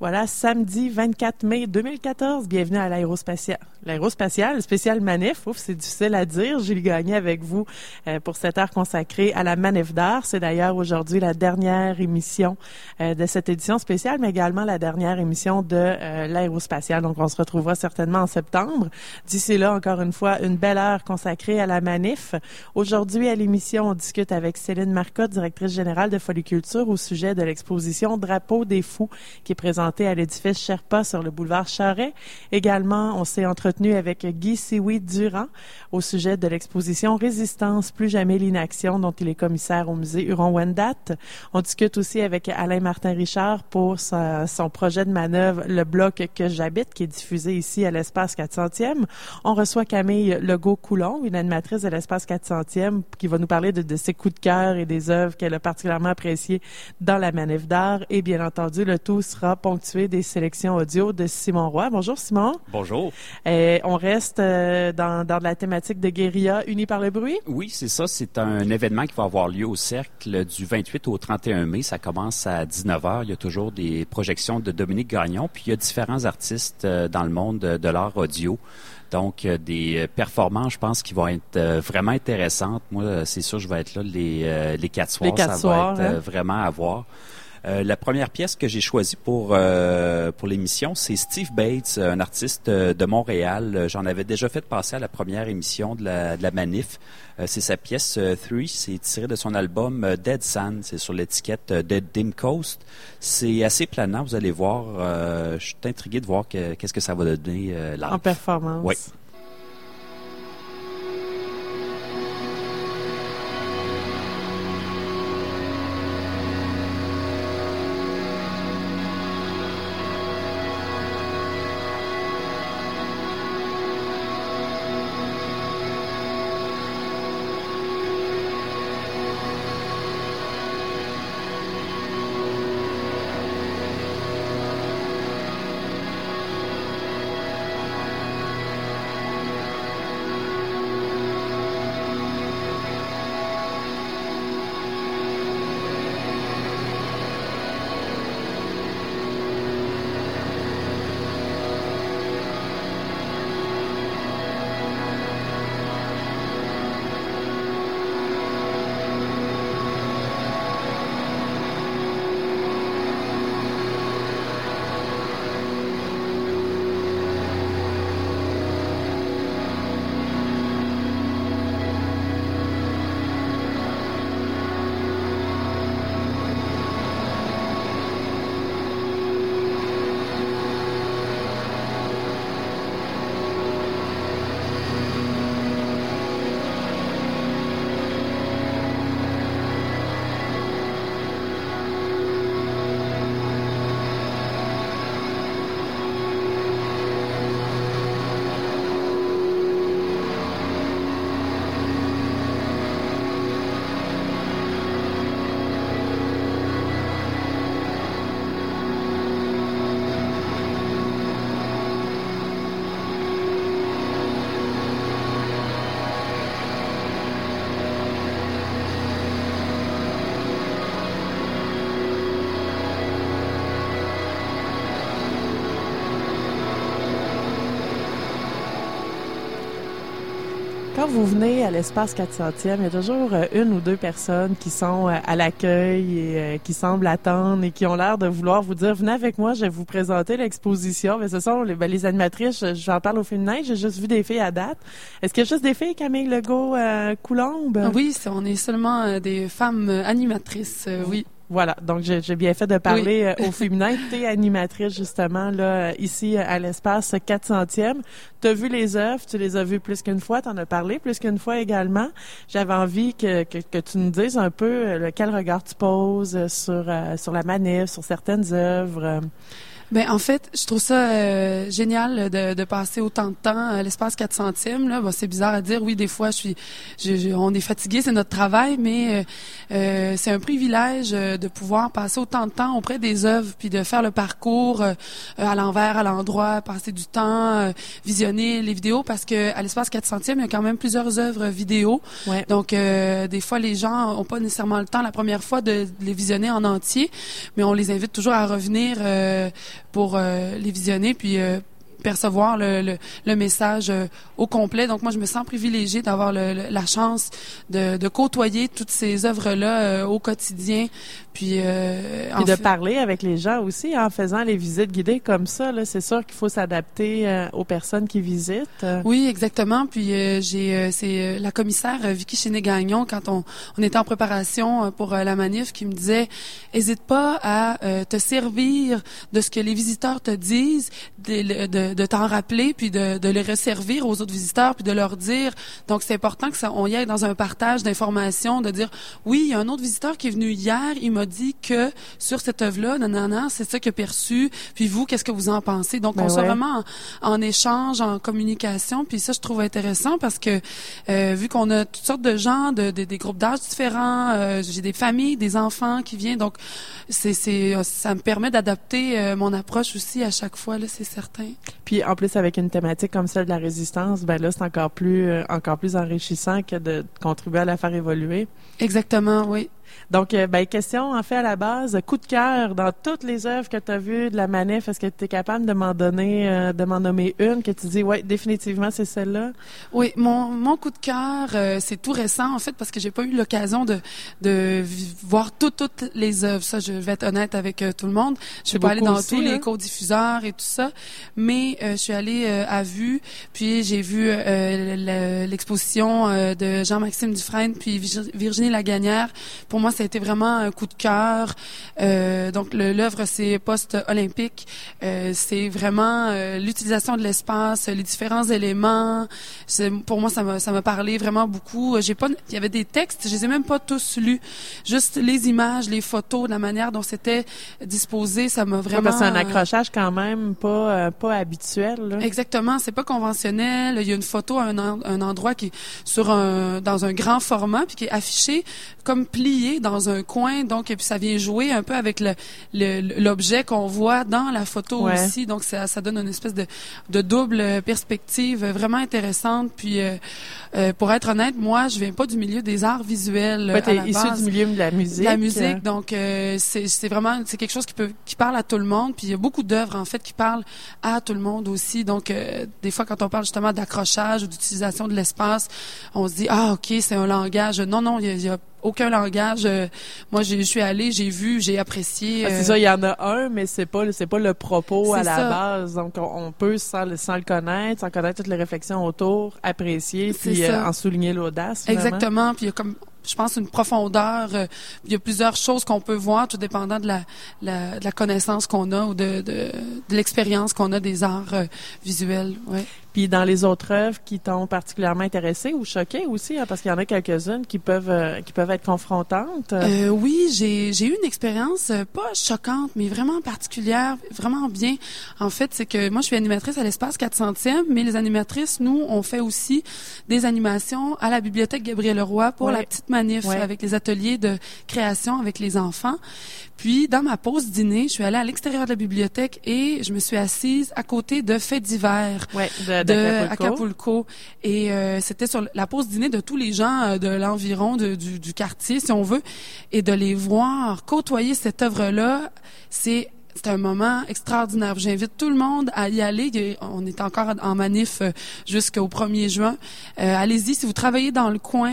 Voilà, samedi 24 mai 2014. Bienvenue à l'Aérospatial. L'Aérospatial, spécial manif. Ouf, c'est difficile à dire. Julie Gagné avec vous pour cette heure consacrée à la manif d'art. C'est d'ailleurs aujourd'hui la dernière émission de cette édition spéciale, mais également la dernière émission de l'Aérospatial. Donc, on se retrouvera certainement en septembre. D'ici là, encore une fois, une belle heure consacrée à la manif. Aujourd'hui, à l'émission, on discute avec Céline Marcotte, directrice générale de Foliculture, au sujet de l'exposition Drapeau des fous, qui est présentée à l'édifice Sherpa sur le boulevard Charest. Également, on s'est entretenu avec Guy Sioui-Durand au sujet de l'exposition Résistance, plus jamais l'inaction, dont il est commissaire au musée Huron-Wendat. On discute aussi avec Alain Martin-Richard pour son projet de manœuvre Le Bloc que j'habite, qui est diffusé ici à l'Espace 400e. On reçoit Camille Legault-Coulomb, une animatrice de l'Espace 400e, qui va nous parler de ses coups de cœur et des œuvres qu'elle a particulièrement appréciées dans la manif d'art. Et bien entendu, le tout sera ponctué des sélections audio de Simon Roy. Bonjour Simon. Bonjour. On reste dans la thématique de guérilla unie par le bruit? Oui, c'est ça. C'est un événement qui va avoir lieu au Cercle du 28 au 31 mai. Ça commence à 19h. Il y a toujours des projections de Dominique Gagnon. Puis il y a différents artistes dans le monde de l'art audio. Donc, des performances, je pense, qui vont être vraiment intéressantes. Moi, c'est sûr, je vais être là les 4 soirs. Ça va être vraiment à voir. La première pièce que j'ai choisie pour l'émission, c'est Steve Bates, un artiste de Montréal. J'en avais déjà fait passer à la première émission de la manif. C'est sa pièce Three, c'est tiré de son album Dead Sand, c'est sur l'étiquette Dead Dim Coast. C'est assez planant, vous allez voir. Je suis intrigué de voir qu'est-ce que ça va donner live. En performance. Oui. Quand vous venez à l'Espace 400e, il y a toujours une ou deux personnes qui sont à l'accueil et qui semblent attendre et qui ont l'air de vouloir vous dire « Venez avec moi, je vais vous présenter l'exposition ». Mais ce sont les animatrices, j'en parle au féminin, j'ai juste vu des filles à date. Est-ce qu'il y a juste des filles, Camille Legault-Coulomb? Oui, on est seulement des femmes animatrices, oui. Voilà, donc j'ai bien fait de parler au féminin. T'es animatrice justement là ici à l'Espace 400e. T'as vu les œuvres, tu les as vues plus qu'une fois, t'en as parlé plus qu'une fois également. J'avais envie que tu nous dises un peu quel regard tu poses sur la manif, sur certaines œuvres. Ben en fait, je trouve ça génial de passer autant de temps à l'espace 400e là. Bon, c'est bizarre à dire. Oui, des fois, on est fatigué, c'est notre travail, mais c'est un privilège de pouvoir passer autant de temps auprès des œuvres, puis de faire le parcours à l'envers, à l'endroit, passer du temps, visionner les vidéos, parce que à l'espace 400e, il y a quand même plusieurs œuvres vidéo. Ouais. Donc, des fois, les gens ont pas nécessairement le temps la première fois de les visionner en entier, mais on les invite toujours à revenir les visionner, puis percevoir le message au complet. Donc moi, je me sens privilégiée d'avoir la chance de côtoyer toutes ces œuvres-là au quotidien. Puis et de parler avec les gens aussi en faisant les visites guidées comme ça. Là, c'est sûr qu'il faut s'adapter aux personnes qui visitent. Oui, exactement. Puis c'est la commissaire Vicky Chéné-Gagnon, quand on était en préparation pour la manif, qui me disait « Hésite pas à te servir de ce que les visiteurs te disent, de t'en rappeler, puis de les resservir aux autres visiteurs, puis de leur dire. » Donc, c'est important on y aille dans un partage d'informations, de dire « Oui, il y a un autre visiteur qui est venu hier, il m'a dit que sur cette œuvre-là, c'est ça qu'il a perçu, puis vous, qu'est-ce que vous en pensez? » Donc, on soit vraiment en échange, en communication, puis ça, je trouve intéressant parce que vu qu'on a toutes sortes de gens, des groupes d'âge différents, j'ai des familles, des enfants qui viennent, donc ça me permet d'adapter mon approche aussi à chaque fois, là, c'est certain. Puis en plus avec une thématique comme celle de la résistance, ben là c'est encore plus enrichissant que de contribuer à la faire évoluer. Exactement, oui. Donc, question en fait à la base, coup de cœur dans toutes les œuvres que tu as vues de la manif, est-ce que tu es capable de m'en nommer une que tu dis, ouais, définitivement c'est celle-là? Oui, mon coup de cœur, c'est tout récent en fait parce que j'ai pas eu l'occasion de voir toutes les œuvres. Ça, je vais être honnête avec tout le monde. Je suis pas allée dans aussi, tous les codiffuseurs et tout ça, mais je suis allée à Vue, puis j'ai vu l'exposition de Jean-Maxime Dufresne puis Virginie Lagagnière. Pour moi, ça a été vraiment un coup de cœur. Donc, l'œuvre, c'est post-olympique. C'est vraiment l'utilisation de l'espace, les différents éléments. Pour moi, ça m'a parlé vraiment beaucoup. Il y avait des textes, je les ai même pas tous lus. Juste les images, les photos, la manière dont c'était disposé, ça m'a vraiment... C'est un accrochage quand même pas habituel. Là. Exactement, c'est pas conventionnel. Il y a une photo à un endroit qui est dans un grand format puis qui est affiché comme plié dans un coin, donc et puis ça vient jouer un peu avec l'objet qu'on voit dans la photo aussi, donc ça donne une espèce de double perspective vraiment intéressante. Puis pour être honnête, moi je viens pas du milieu des arts visuels. Ouais, t'es issu du milieu de la musique. La musique, donc c'est vraiment quelque chose qui parle à tout le monde. Puis il y a beaucoup d'œuvres en fait qui parlent à tout le monde aussi. Donc des fois quand on parle justement d'accrochage ou d'utilisation de l'espace, on se dit ok c'est un langage. Non, il y a aucun langage. Moi, je suis allée, j'ai vu, j'ai apprécié. C'est ça, il y en a un, mais c'est pas le propos à la base. Donc, on peut, sans le connaître, sans connaître toutes les réflexions autour, apprécier, puis en souligner l'audace. Exactement. Puis il y a comme, je pense, une profondeur. Il y a plusieurs choses qu'on peut voir, tout dépendant de la connaissance qu'on a ou de l'expérience qu'on a des arts visuels. Ouais. Puis dans les autres œuvres qui t'ont particulièrement intéressé ou choqué aussi, parce qu'il y en a quelques-unes qui peuvent être confrontantes. Oui, j'ai eu une expérience pas choquante, mais vraiment particulière, vraiment bien. En fait, c'est que moi, je suis animatrice à l'Espace 400e, mais les animatrices, nous, on fait aussi des animations à la Bibliothèque Gabriel-Leroy pour la petite manif avec les ateliers de création avec les enfants. Puis, dans ma pause dîner, je suis allée à l'extérieur de la bibliothèque et je me suis assise à côté de Faits divers de Acapulco. Et c'était sur la pause dîner de tous les gens de l'environ du quartier, si on veut. Et de les voir côtoyer cette œuvre-là, c'est un moment extraordinaire. J'invite tout le monde à y aller. On est encore en manif jusqu'au 1er juin. Allez-y, si vous travaillez dans le coin,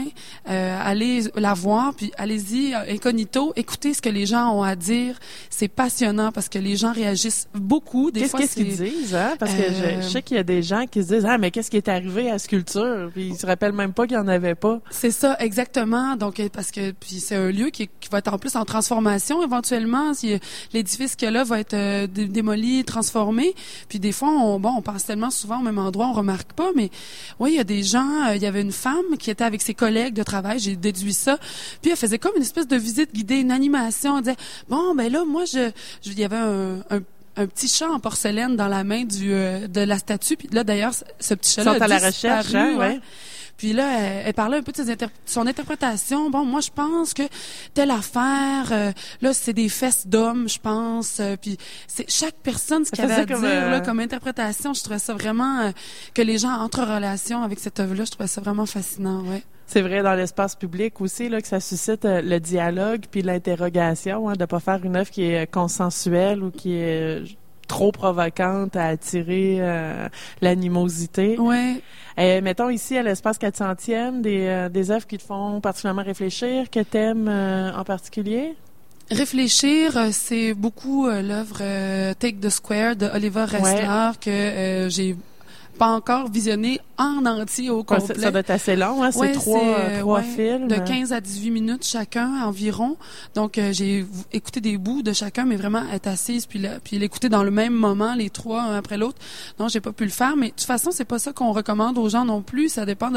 allez la voir, puis allez-y incognito, écoutez ce que les gens ont à dire. C'est passionnant parce que les gens réagissent beaucoup. Qu'est-ce qu'ils disent, hein? Parce que je sais qu'il y a des gens qui se disent mais qu'est-ce qui est arrivé à la sculpture? Puis ils se rappellent même pas qu'il n'y en avait pas. C'est ça, exactement. Donc parce que puis c'est un lieu qui va être en plus en transformation éventuellement. Si l'édifice qu'il y a là va être démoli, transformé. Puis des fois, on passe tellement souvent au même endroit, on remarque pas. Mais oui, il y a des gens. Il y avait une femme qui était avec ses collègues de travail. J'ai déduit ça. Puis elle faisait comme une espèce de visite guidée, une animation. Elle disait là, moi, il y avait un petit chat en porcelaine dans la main de la statue. Puis là, d'ailleurs, ce petit chat-là à la recherche, ouais. Puis là, elle parlait un peu de son interprétation. Bon, moi, je pense que telle affaire, là, c'est des fesses d'hommes, je pense. Puis c'est chaque personne ce qu'elle avait à dire là, comme interprétation. Je trouvais ça vraiment que les gens entrent en relation avec cette œuvre-là. Je trouvais ça vraiment fascinant, ouais. C'est vrai dans l'espace public aussi là que ça suscite le dialogue puis l'interrogation, de pas faire une œuvre qui est consensuelle ou qui est trop provocantes à attirer l'animosité. Ouais. Mettons ici à l'espace 400e, des œuvres qui te font particulièrement réfléchir, que t'aimes en particulier? Réfléchir, c'est beaucoup l'œuvre Take the Square de Oliver Ressler que j'ai pas encore visionné en entier au complet. Ça doit être assez long, hein? C'est trois films. De 15 à 18 minutes chacun environ. Donc, j'ai écouté des bouts de chacun, mais vraiment être assise puis l'écouter dans le même moment, les trois, un après l'autre. Non, j'ai pas pu le faire, mais de toute façon, c'est pas ça qu'on recommande aux gens non plus. Ça dépend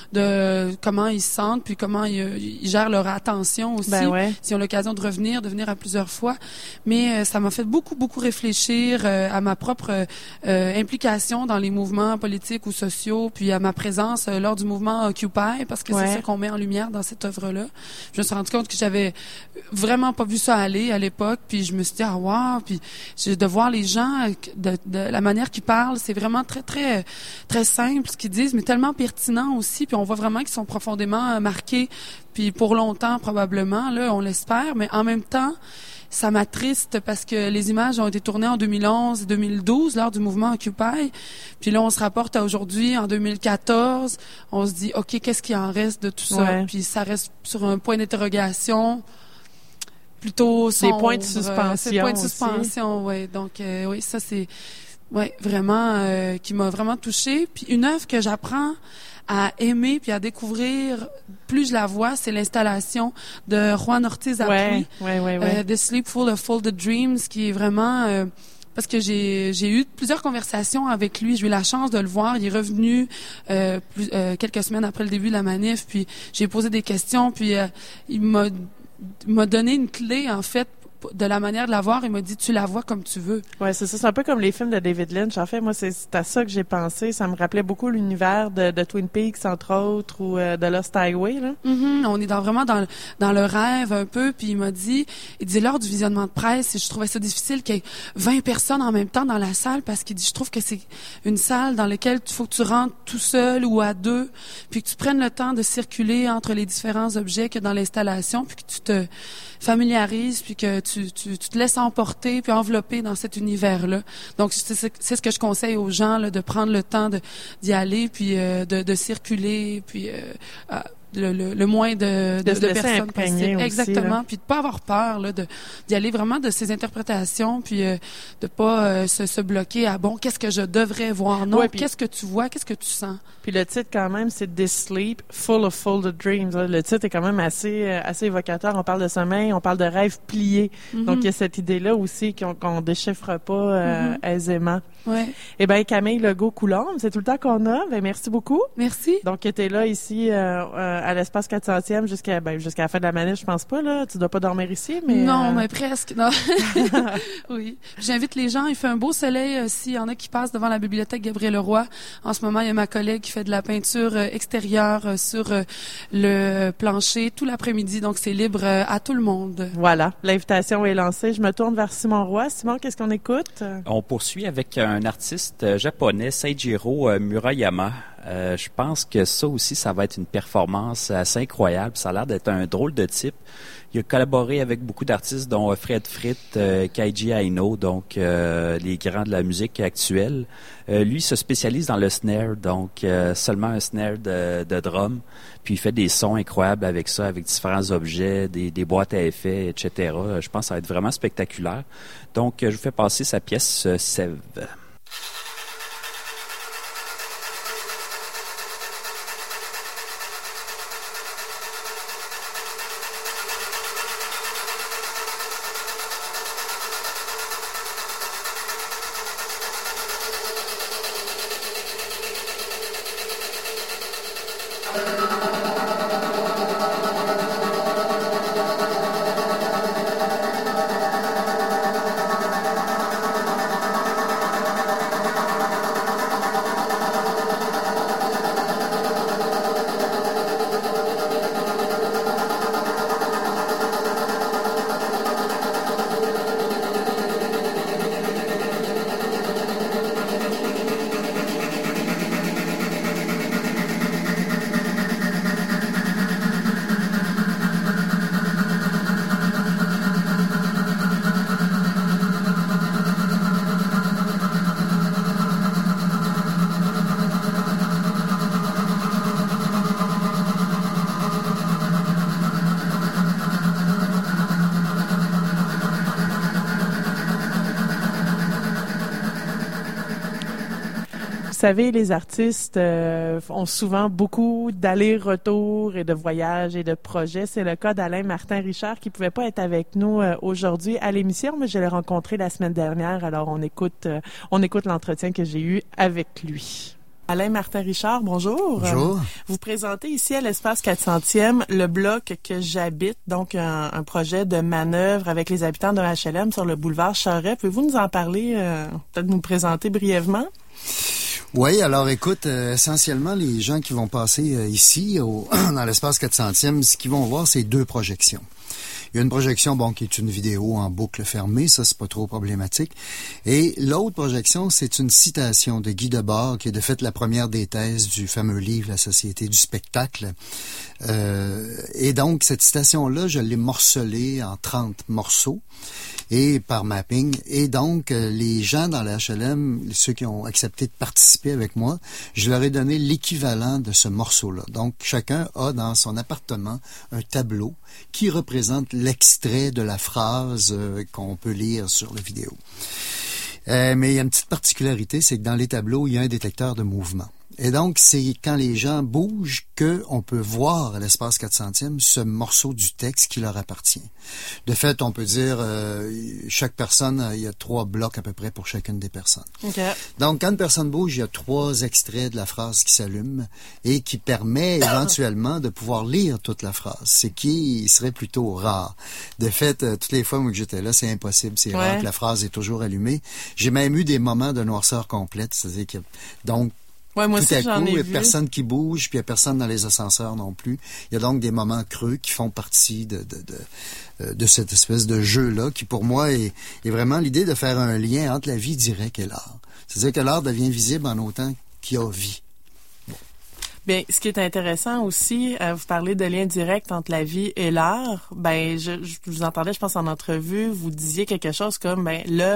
de comment ils se sentent puis comment ils gèrent leur attention aussi. Ben ouais. S'ils ont l'occasion de revenir à plusieurs fois. Mais ça m'a fait beaucoup, beaucoup réfléchir à ma propre implication dans les mouvements politiques ou sociaux, puis à ma présence lors du mouvement Occupy, parce que c'est ça qu'on met en lumière dans cette œuvre-là. Je me suis rendu compte que j'avais vraiment pas vu ça aller à l'époque, puis je me suis dit, ah wow, puis de voir les gens, de la manière qu'ils parlent, c'est vraiment très, très, très simple ce qu'ils disent, mais tellement pertinent aussi, puis on voit vraiment qu'ils sont profondément marqués, puis pour longtemps probablement, là, on l'espère, mais en même temps, ça m'attriste parce que les images ont été tournées en 2011 et 2012 lors du mouvement Occupy. Puis là, on se rapporte à aujourd'hui, en 2014. On se dit, OK, qu'est-ce qui en reste de tout ça? Ouais. Puis ça reste sur un point d'interrogation plutôt sombre. Des points de suspension. Des points de suspension, oui. Donc, oui, ça, c'est vraiment qui m'a vraiment touchée. Puis une œuvre que j'apprends à aimer puis à découvrir plus je la vois, c'est l'installation de Juan Ortiz Apuy, The Sleep Full of Folded Dreams, qui est vraiment parce que j'ai eu plusieurs conversations avec lui. J'ai eu la chance de le voir. Il est revenu quelques semaines après le début de la manif, puis j'ai posé des questions, puis il m'a donné une clé, en fait, de la manière de la voir. Il m'a dit, tu la vois comme tu veux. Ouais, c'est ça. C'est un peu comme les films de David Lynch. En fait, moi, c'est à ça que j'ai pensé. Ça me rappelait beaucoup l'univers de Twin Peaks, entre autres, ou de Lost Highway, là. On est vraiment dans le rêve un peu. Puis il dit lors du visionnement de presse, je trouvais ça difficile qu'il y ait 20 personnes en même temps dans la salle, parce qu'il dit, je trouve que c'est une salle dans laquelle il faut que tu rentres tout seul ou à deux, puis que tu prennes le temps de circuler entre les différents objets qu'il y a dans l'installation, puis que tu te familiarises, puis que tu te laisses emporter puis envelopper dans cet univers-là. Donc, c'est ce que je conseille aux gens, là, de prendre le temps d'y aller, puis de circuler, puis le moins de personnes possible. Exactement. Puis de pas avoir peur, là, d'y aller vraiment de ses interprétations, puis de pas se bloquer à, bon, qu'est-ce que je devrais voir? Non, qu'est-ce que tu vois? Qu'est-ce que tu sens? Puis le titre, quand même, c'est This Sleep Full of Folded Dreams. Le titre est quand même assez évocateur. On parle de sommeil, on parle de rêves pliés. Donc, il y a cette idée-là aussi qu'on déchiffre pas aisément. Ouais. Eh bien, Camille Legault-Coulombe, c'est tout le temps qu'on a. Ben, merci beaucoup. Merci. Donc, tu es là ici à l'espace 400e jusqu'à la fin de la manif, je pense pas, là. Tu dois pas dormir ici, mais... Non, mais presque, non. Oui. J'invite les gens. Il fait un beau soleil. S'il y en a qui passent devant la bibliothèque Gabriel-Leroy, en ce moment, il y a ma collègue qui fait de la peinture extérieure sur le plancher tout l'après-midi. Donc, c'est libre à tout le monde. Voilà. L'invitation est lancée. Je me tourne vers Simon Roy. Simon, qu'est-ce qu'on écoute? On poursuit avec un artiste japonais, Seijiro Murayama. Je pense que ça aussi, ça va être une performance assez incroyable. Ça a l'air d'être un drôle de type. Il a collaboré avec beaucoup d'artistes, dont Fred Fritt, Keiji Aino, donc les grands de la musique actuelle. Lui se spécialise dans le snare, donc seulement un snare de drum. Puis il fait des sons incroyables avec ça, avec différents objets, des boîtes à effets, etc. Je pense que ça va être vraiment spectaculaire. Donc, je vous fais passer sa pièce Sève. savez, les artistes ont souvent beaucoup d'allers-retours et de voyages et de projets. C'est le cas d'Alain Martin Richard qui pouvait pas être avec nous aujourd'hui à l'émission, mais je l'ai rencontré la semaine dernière. Alors on écoute l'entretien que j'ai eu avec lui. Alain Martin Richard, bonjour. Bonjour. Vous présentez ici à l'Espace 400e le bloc que j'habite, donc un projet de manœuvre avec les habitants de HLM sur le boulevard Charest. Pouvez-vous nous en parler, peut-être nous présenter brièvement? Oui, alors écoute, essentiellement, les gens qui vont passer ici, dans l'Espace 400e, ce qu'ils vont voir, c'est 2 projections. Il y a une projection, qui est une vidéo en boucle fermée, ça c'est pas trop problématique. Et l'autre projection, c'est une citation de Guy Debord, qui est de fait la première des thèses du fameux livre La Société du spectacle. Et donc, cette citation-là, je l'ai morcelée en 30 morceaux et par mapping. Et donc, les gens dans la HLM, ceux qui ont accepté de participer avec moi, je leur ai donné l'équivalent de ce morceau-là. Donc, chacun a dans son appartement un tableau qui représente l'extrait de la phrase qu'on peut lire sur la vidéo. Mais il y a une petite particularité, c'est que dans les tableaux, il y a un détecteur de mouvement. Et donc, c'est quand les gens bougent qu'on peut voir à l'espace 400e ce morceau du texte qui leur appartient. De fait, on peut dire, chaque personne, il y a 3 blocs à peu près pour chacune des personnes. Okay. Donc, quand une personne bouge, il y a 3 extraits de la phrase qui s'allument et qui permet éventuellement de pouvoir lire toute la phrase, ce qui serait plutôt rare. De fait, toutes les fois moi, que j'étais là, c'est impossible, c'est rare que la phrase est toujours allumée. J'ai même eu des moments de noirceur complète, c'est-à-dire que, donc, moi tout aussi, à coup, il n'y a vu. personne qui bouge, puis il n'y a personne dans les ascenseurs non plus. Il y a donc des moments creux qui font partie de cette espèce de jeu-là, qui pour moi est vraiment l'idée de faire un lien entre la vie directe et l'art. C'est-à-dire que l'art devient visible en autant qu'il y a vie. Bon. Bien, ce qui est intéressant aussi, vous parlez de lien direct entre la vie et l'art. Ben, je vous entendais, je pense, en entrevue, vous disiez quelque chose comme,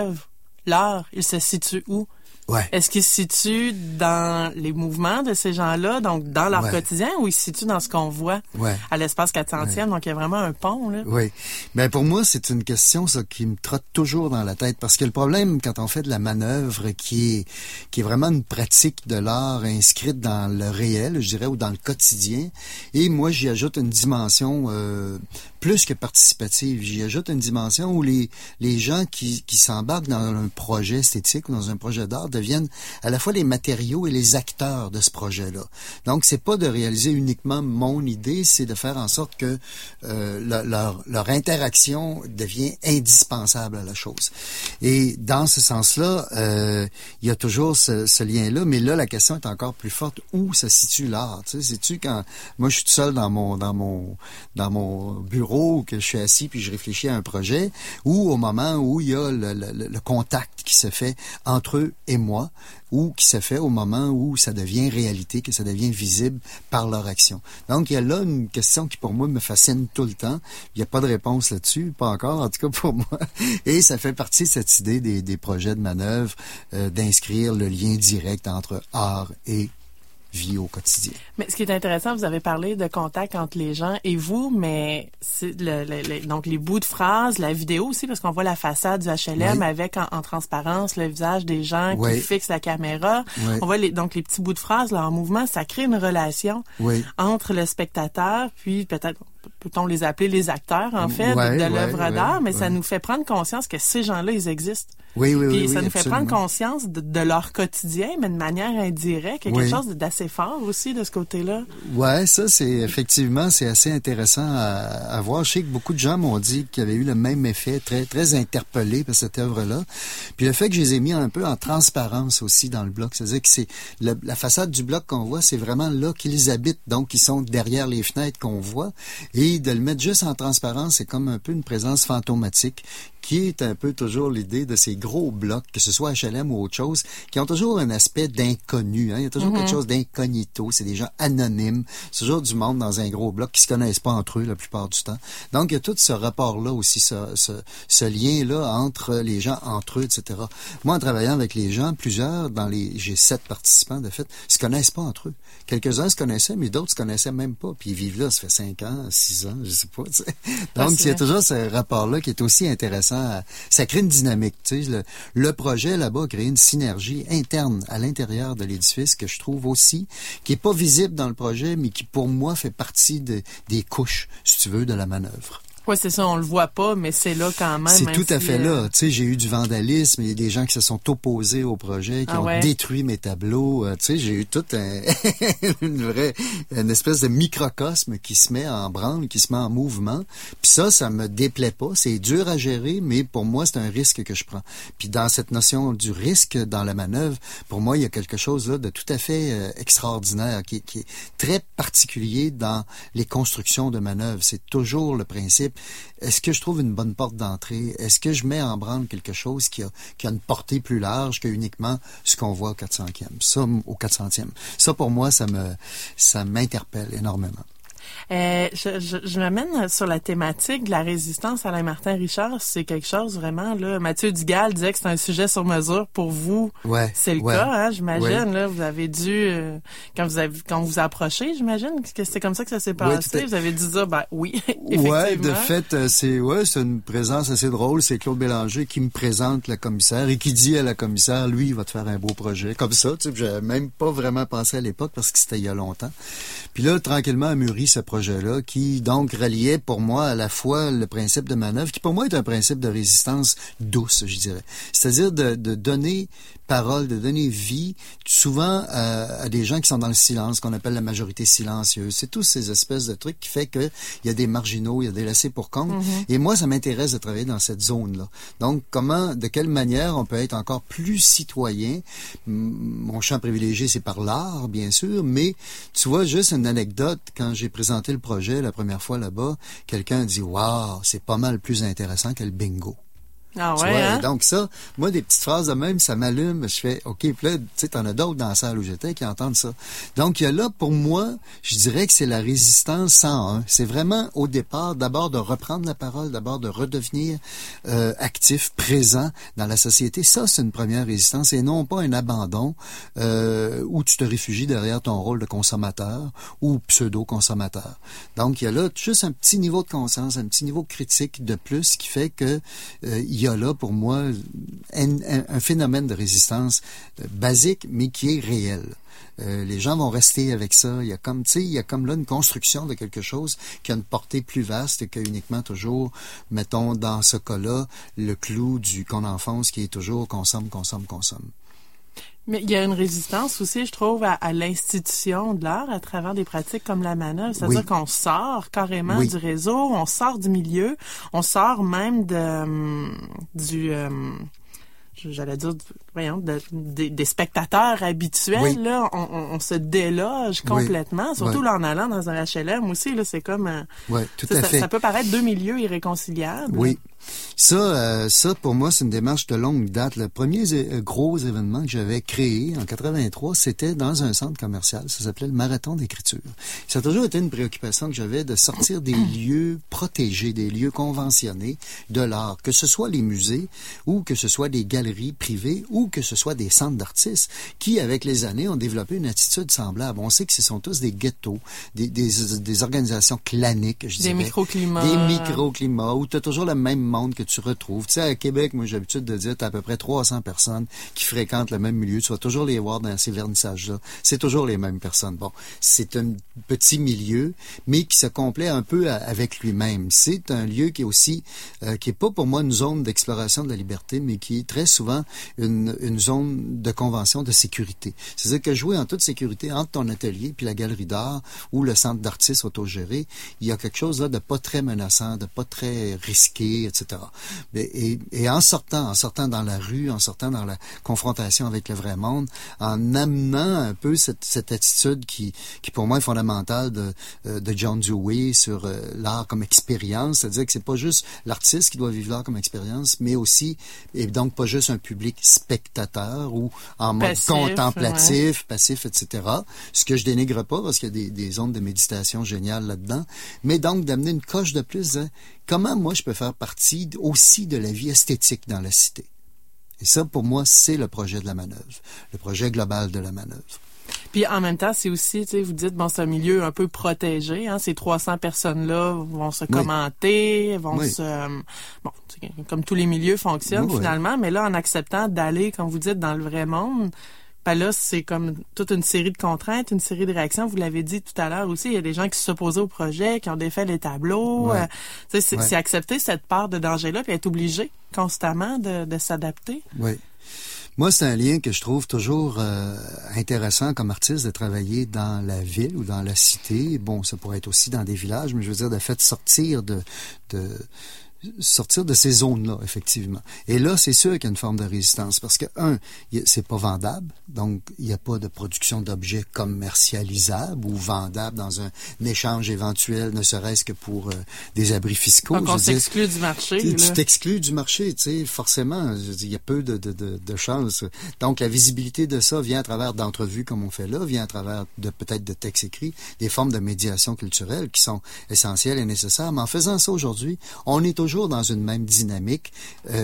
l'art, il se situe où? Ouais. Est-ce qu'il se situe dans les mouvements de ces gens-là, donc dans leur quotidien, ou il se situe dans ce qu'on voit à l'espace 400e? Donc, il y a vraiment un pont, là. Oui. Ben, pour moi, c'est une question, ça, qui me trotte toujours dans la tête. Parce que le problème, quand on fait de la manœuvre qui est vraiment une pratique de l'art inscrite dans le réel, je dirais, ou dans le quotidien, et moi, j'y ajoute une dimension plus que participative. J'y ajoute une dimension où les gens qui s'embarquent dans un projet esthétique ou dans un projet d'art deviennent à la fois les matériaux et les acteurs de ce projet-là. Donc, c'est pas de réaliser uniquement mon idée, c'est de faire en sorte que leur interaction devient indispensable à la chose. Et dans ce sens-là, il y a toujours ce lien-là, mais là, la question est encore plus forte. Où se situe l'art? Tu sais, sais-tu quand moi je suis tout seul dans mon bureau, que je suis assis puis je réfléchis à un projet, ou au moment où il y a le contact qui se fait entre eux et moi, ou qui se fait au moment où ça devient réalité, que ça devient visible par leur action. Donc, il y a là une question qui, pour moi, me fascine tout le temps. Il n'y a pas de réponse là-dessus, pas encore, en tout cas pour moi. Et ça fait partie de cette idée des projets de manœuvre, d'inscrire le lien direct entre art et vie au quotidien. Mais ce qui est intéressant, vous avez parlé de contact entre les gens et vous, mais c'est donc les bouts de phrases, la vidéo aussi, parce qu'on voit la façade du HLM avec en transparence le visage des gens qui fixent la caméra. On voit donc les petits bouts de phrases là en mouvement, ça crée une relation entre le spectateur, puis peut-être peut-on les appeler les acteurs en fait de l'œuvre d'art, mais ça nous fait prendre conscience que ces gens-là ils existent. Puis ça nous fait prendre conscience de leur quotidien, mais de manière indirecte, quelque chose d'assez fort aussi de ce côté-là. Ouais, ça c'est effectivement c'est assez intéressant à voir. Je sais que beaucoup de gens m'ont dit qu'il y avait eu le même effet, très très interpellé par cette œuvre-là. Puis le fait que je les ai mis un peu en transparence aussi dans le bloc, c'est-à-dire que c'est la façade du bloc qu'on voit, c'est vraiment là qu'ils habitent, donc ils sont derrière les fenêtres qu'on voit, et de le mettre juste en transparence, c'est comme un peu une présence fantomatique, qui est un peu toujours l'idée de ces gros blocs, que ce soit HLM ou autre chose, qui ont toujours un aspect d'inconnu. Hein? Il y a toujours quelque chose d'incognito. C'est des gens anonymes. C'est toujours du monde dans un gros bloc qui se connaissent pas entre eux la plupart du temps. Donc, il y a tout ce rapport-là aussi, ce lien-là entre les gens, entre eux, etc. Moi, en travaillant avec les gens, j'ai 7 participants, de fait, se connaissent pas entre eux. Quelques-uns se connaissaient, mais d'autres se connaissaient même pas. Puis ils vivent là, ça fait 5 ans, 6 ans, je sais pas. T'sais. Donc, il y a toujours ce rapport-là qui est aussi intéressant intéressant. Ça crée une dynamique. Tu sais, le projet là-bas a créé une synergie interne à l'intérieur de l'édifice que je trouve aussi, qui est pas visible dans le projet, mais qui pour moi fait partie des couches, si tu veux, de la manœuvre. Oui, c'est ça, on le voit pas, mais c'est là quand même. C'est tout à fait là. Tu sais, j'ai eu du vandalisme, il y a des gens qui se sont opposés au projet, qui ont détruit mes tableaux. Tu sais, j'ai eu toute une espèce de microcosme qui se met en branle, qui se met en mouvement. Puis ça me déplaît pas. C'est dur à gérer, mais pour moi, c'est un risque que je prends. Puis dans cette notion du risque dans la manœuvre, pour moi, il y a quelque chose là de tout à fait extraordinaire, qui est très particulier dans les constructions de manœuvres. C'est toujours le principe. Est-ce que je trouve une bonne porte d'entrée? Est-ce que je mets en branle quelque chose qui a une portée plus large que uniquement ce qu'on voit au 400e? Ça, au 400e. Ça, pour moi, ça m'interpelle énormément. Je m'amène sur la thématique de la résistance. Alain Martin Richard, c'est quelque chose vraiment, là. Mathieu Dugal disait que c'est un sujet sur mesure pour vous. Ouais. C'est le cas, hein, j'imagine, là. Vous avez dû, quand vous approchez, j'imagine que c'est comme ça que ça s'est passé. Vous avez dû dire, oui, effectivement. Ouais, de fait, c'est une présence assez drôle. C'est Claude Bélanger qui me présente la commissaire et qui dit à la commissaire, lui, il va te faire un beau projet. Comme ça, tu sais, j'avais même pas vraiment pensé à l'époque parce que c'était il y a longtemps. Puis là, tranquillement, a mûri ce projet-là qui, donc, reliait pour moi à la fois le principe de manœuvre, qui pour moi est un principe de résistance douce, je dirais. C'est-à-dire de donner parole, de donner vie, souvent à des gens qui sont dans le silence, qu'on appelle la majorité silencieuse. C'est tous ces espèces de trucs qui fait que il y a des marginaux, il y a des laissés pour compte. Mm-hmm. Et moi, ça m'intéresse de travailler dans cette zone-là. Donc, de quelle manière on peut être encore plus citoyen? Mon champ privilégié, c'est par l'art, bien sûr, mais tu vois, juste une anecdote, quand j'ai présenté le projet la première fois là-bas, quelqu'un a dit « Wow, c'est pas mal plus intéressant que le bingo ». Ah ouais, hein? Donc ça, moi, des petites phrases de même, ça m'allume. Je fais, OK, puis là, tu sais, t'en as d'autres dans la salle où j'étais qui entendent ça. Donc, il y a là, pour moi, je dirais que c'est la résistance 101. C'est vraiment, au départ, d'abord de reprendre la parole, d'abord de redevenir actif, présent dans la société. Ça, c'est une première résistance et non pas un abandon où tu te réfugies derrière ton rôle de consommateur ou pseudo-consommateur. Donc, il y a là juste un petit niveau de conscience, un petit niveau critique de plus qui fait que il y a là, pour moi, un phénomène de résistance basique, mais qui est réel. Les gens vont rester avec ça. Il y a comme là une construction de quelque chose qui a une portée plus vaste que uniquement toujours, mettons, dans ce cas-là, le clou qu'on enfonce qui est toujours consomme. Mais il y a une résistance aussi, je trouve, à l'institution de l'art à travers des pratiques comme la manœuvre. C'est-à-dire qu'on sort carrément du réseau, on sort du milieu, on sort même j'allais dire, des spectateurs habituels, là, on se déloge complètement, surtout là, en allant dans un HLM aussi, là, c'est comme... tout à fait. Ça peut paraître deux milieux irréconciliables. Oui. Ça, pour moi, c'est une démarche de longue date. Le premier gros événement que j'avais créé en 83, c'était dans un centre commercial. Ça s'appelait le Marathon d'écriture. Ça a toujours été une préoccupation que j'avais de sortir des lieux protégés, des lieux conventionnés de l'art, que ce soit les musées ou que ce soit des galeries privées ou que ce soit des centres d'artistes qui, avec les années, ont développé une attitude semblable. On sait que ce sont tous des ghettos, des organisations claniques, je dirais. Des microclimats. Des microclimats où tu as toujours le même monde que tu retrouves. Tu sais, à Québec, moi, j'ai l'habitude de dire, tu as à peu près 300 personnes qui fréquentent le même milieu. Tu vas toujours les voir dans ces vernissages-là. C'est toujours les mêmes personnes. Bon, c'est un petit milieu, mais qui se complaît un peu avec lui-même. C'est un lieu qui est aussi, qui est pas pour moi une zone d'exploration de la liberté, mais qui est très souvent une zone de convention de sécurité. C'est-à-dire que jouer en toute sécurité entre ton atelier puis la galerie d'art ou le centre d'artistes autogéré, il y a quelque chose là de pas très menaçant, de pas très risqué, etc. Et en sortant dans la rue, en sortant dans la confrontation avec le vrai monde, en amenant un peu cette attitude qui pour moi est fondamentale de John Dewey sur l'art comme expérience, c'est-à-dire que c'est pas juste l'artiste qui doit vivre l'art comme expérience, mais aussi, et donc pas juste un public spectateur ou en mode passif, contemplatif, passif, etc. Ce que je dénigre pas parce qu'il y a des zones de méditation géniales là-dedans, mais donc d'amener une coche de plus, hein, comment moi je peux faire partie aussi de la vie esthétique dans la cité. Et ça, pour moi, c'est le projet de la manœuvre, le projet global de la manœuvre. Puis en même temps, c'est aussi, tu sais, vous dites, bon, c'est un milieu un peu protégé, hein, ces 300 personnes-là vont se commenter, vont bon, comme tous les milieux fonctionnent finalement, mais là, en acceptant d'aller, comme vous dites, dans le vrai monde, ben là, c'est comme toute une série de contraintes, une série de réactions. Vous l'avez dit tout à l'heure aussi, il y a des gens qui s'opposaient au projet, qui ont défait les tableaux. C'est accepter cette part de danger-là, puis être obligé constamment de s'adapter. Oui. Moi, c'est un lien que je trouve toujours intéressant comme artiste de travailler dans la ville ou dans la cité. Bon, ça pourrait être aussi dans des villages, mais je veux dire, de fait sortir de ces zones-là, effectivement. Et là, c'est sûr qu'il y a une forme de résistance parce que, c'est pas vendable, donc il n'y a pas de production d'objets commercialisables ou vendables dans un échange éventuel, ne serait-ce que pour des abris fiscaux. Donc, on s'exclut du marché. Tu t'exclus du marché, tu sais, forcément. Il y a peu de chances. Donc, la visibilité de ça vient à travers d'entrevues comme on fait là, vient à travers peut-être de textes écrits, des formes de médiation culturelle qui sont essentielles et nécessaires. Mais en faisant ça aujourd'hui, on est toujours dans une même dynamique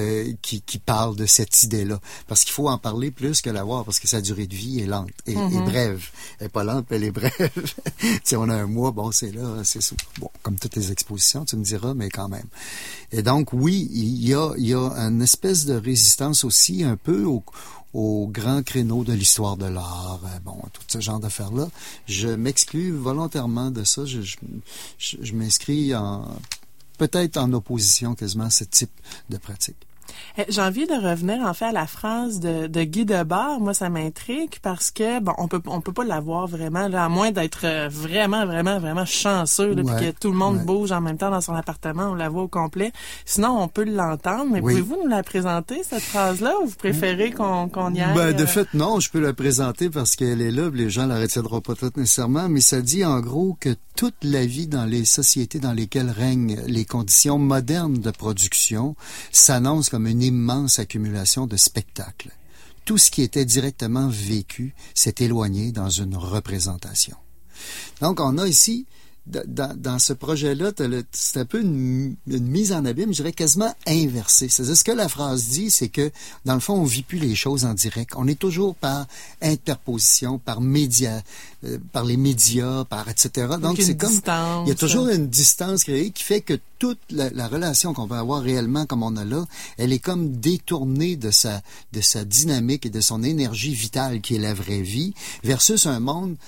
qui parle de cette idée-là. Parce qu'il faut en parler plus que l'avoir, parce que sa durée de vie est lente et brève. Elle n'est pas lente, mais elle est brève. Si on a un mois, bon, c'est là, c'est ça. Bon, comme toutes les expositions, tu me diras, mais quand même. Et donc, oui, il y a une espèce de résistance aussi un peu au grand créneau de l'histoire de l'art, bon, tout ce genre d'affaires-là. Je m'exclus volontairement de ça. Je m'inscris peut-être en opposition quasiment à ce type de pratique. J'ai envie de revenir en fait à la phrase de Guy Debord. Moi, ça m'intrigue parce que bon, on peut pas l'avoir vraiment là, à moins d'être vraiment chanceux là, puis que tout le monde bouge en même temps dans son appartement, on la voit au complet. Sinon, on peut l'entendre. Mais pouvez-vous nous la présenter cette phrase-là, ou vous préférez qu'on y aille? De fait, non, je peux la présenter parce qu'elle est là. Les gens la retiendront pas toutes nécessairement, mais ça dit en gros que toute la vie dans les sociétés dans lesquelles règnent les conditions modernes de production s'annonce comme une immense accumulation de spectacles. Tout ce qui était directement vécu s'est éloigné dans une représentation. Donc, on a ici, dans ce projet-là, c'est un peu une mise en abîme, je dirais quasiment inversée. C'est-à-dire, ce que la phrase dit, c'est que, dans le fond, on vit plus les choses en direct. On est toujours par interposition, par par les médias, etc. Donc, c'est comme, il y a toujours une distance créée qui fait que toute la relation qu'on peut avoir réellement comme on a là, elle est comme détournée de sa dynamique et de son énergie vitale qui est la vraie vie, versus un monde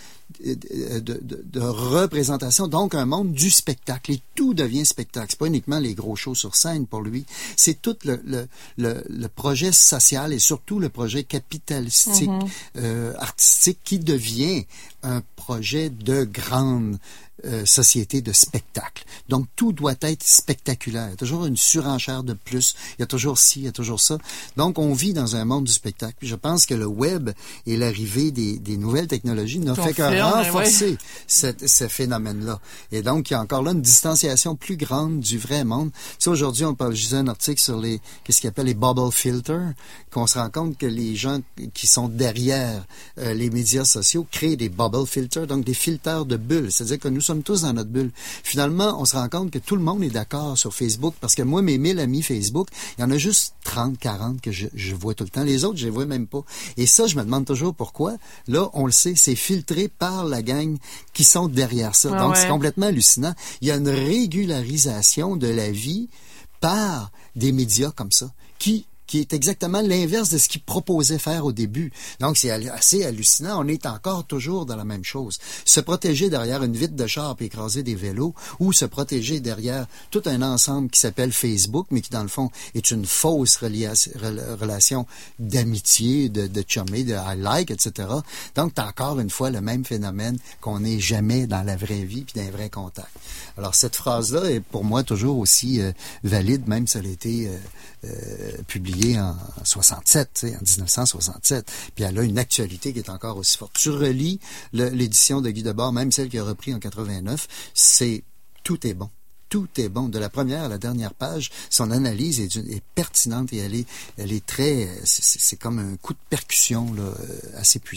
de représentation, donc un monde du spectacle. Et tout devient spectacle. C'est pas uniquement les gros shows sur scène pour lui. C'est tout le projet social et surtout le projet capitalistique, artistique qui devient un projet de grande société de spectacle. Donc, tout doit être spectaculaire. Il y a toujours une surenchère de plus. Il y a toujours ci, il y a toujours ça. Donc, on vit dans un monde du spectacle. Puis je pense que le web et l'arrivée des nouvelles technologies n'a fait que renforcer ce phénomène-là. Et donc, il y a encore là une distanciation plus grande du vrai monde. Tu sais, aujourd'hui, je lisais un article sur qu'est-ce qu'ils appellent les bubble filters, qu'on se rend compte que les gens qui sont derrière les médias sociaux créent des bubble filters, donc des filters de bulles. C'est-à-dire que nous sommes tous dans notre bulle. Finalement, on se rend compte que tout le monde est d'accord sur Facebook, parce que moi, mes 1000 amis Facebook, il y en a juste 30, 40 que je vois tout le temps. Les autres, je les vois même pas. Et ça, je me demande toujours pourquoi. Là, on le sait, c'est filtré par la gang qui sont derrière ça. Donc, c'est complètement hallucinant. Il y a une régularisation de la vie par des médias comme ça, qui est exactement l'inverse de ce qu'ils proposaient faire au début. Donc, c'est assez hallucinant. On est encore toujours dans la même chose. Se protéger derrière une vitre de char et écraser des vélos, ou se protéger derrière tout un ensemble qui s'appelle Facebook, mais qui, dans le fond, est une fausse relation d'amitié, de chumé, de I like, etc. Donc, t'as encore une fois le même phénomène qu'on n'est jamais dans la vraie vie puis dans un vrai contact. Alors, cette phrase-là est pour moi toujours aussi valide, même si elle a été publiée en 67, en 1967. Puis elle a une actualité qui est encore aussi forte. Tu relis l'édition de Guy Debord, même celle qu'il a repris en 89, tout est bon. Tout est bon. De la première à la dernière page, son analyse est pertinente et elle est très... C'est comme un coup de percussion là, assez puissant.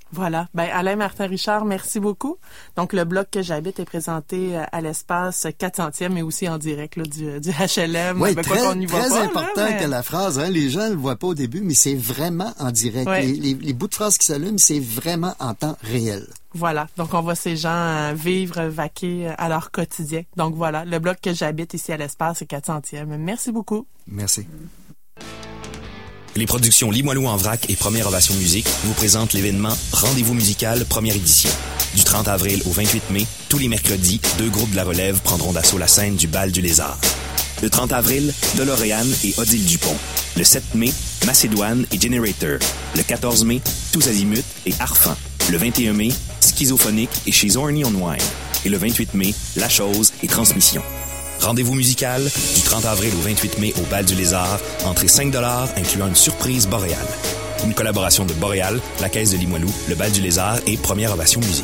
Voilà. Ben, Alain Martin-Richard, merci beaucoup. Donc, le bloc que j'habite est présenté à l'espace 400e et aussi en direct là, du HLM. Oui, ben, très important que la phrase, hein, les gens ne le voient pas au début, mais c'est vraiment en direct. Ouais. Les bouts de phrases qui s'allument, c'est vraiment en temps réel. Voilà. Donc, on voit ces gens vivre, vaquer à leur quotidien. Donc, voilà. Le bloc que j'habite ici à l'espace est 400e. Merci beaucoup. Merci. Les productions Limoilou en vrac et Première Ovation Musique vous présentent l'événement Rendez-vous musical première édition. Du 30 avril au 28 mai, tous les mercredis, 2 groupes de la relève prendront d'assaut la scène du Bal du Lézard. Le 30 avril, Doloréane et Odile Dupont. Le 7 mai, Macédoine et Generator. Le 14 mai, Tous Azimuts et Arfan. Le 21 mai, Schizophonique et Chez Orny on Wine. Et le 28 mai, La Chose et Transmission. Rendez-vous musical du 30 avril au 28 mai au Bal du Lézard, entrée $5 incluant une surprise boréale. Une collaboration de Boréal, la Caisse de Limoilou, le Bal du Lézard et Première Ovation Musique.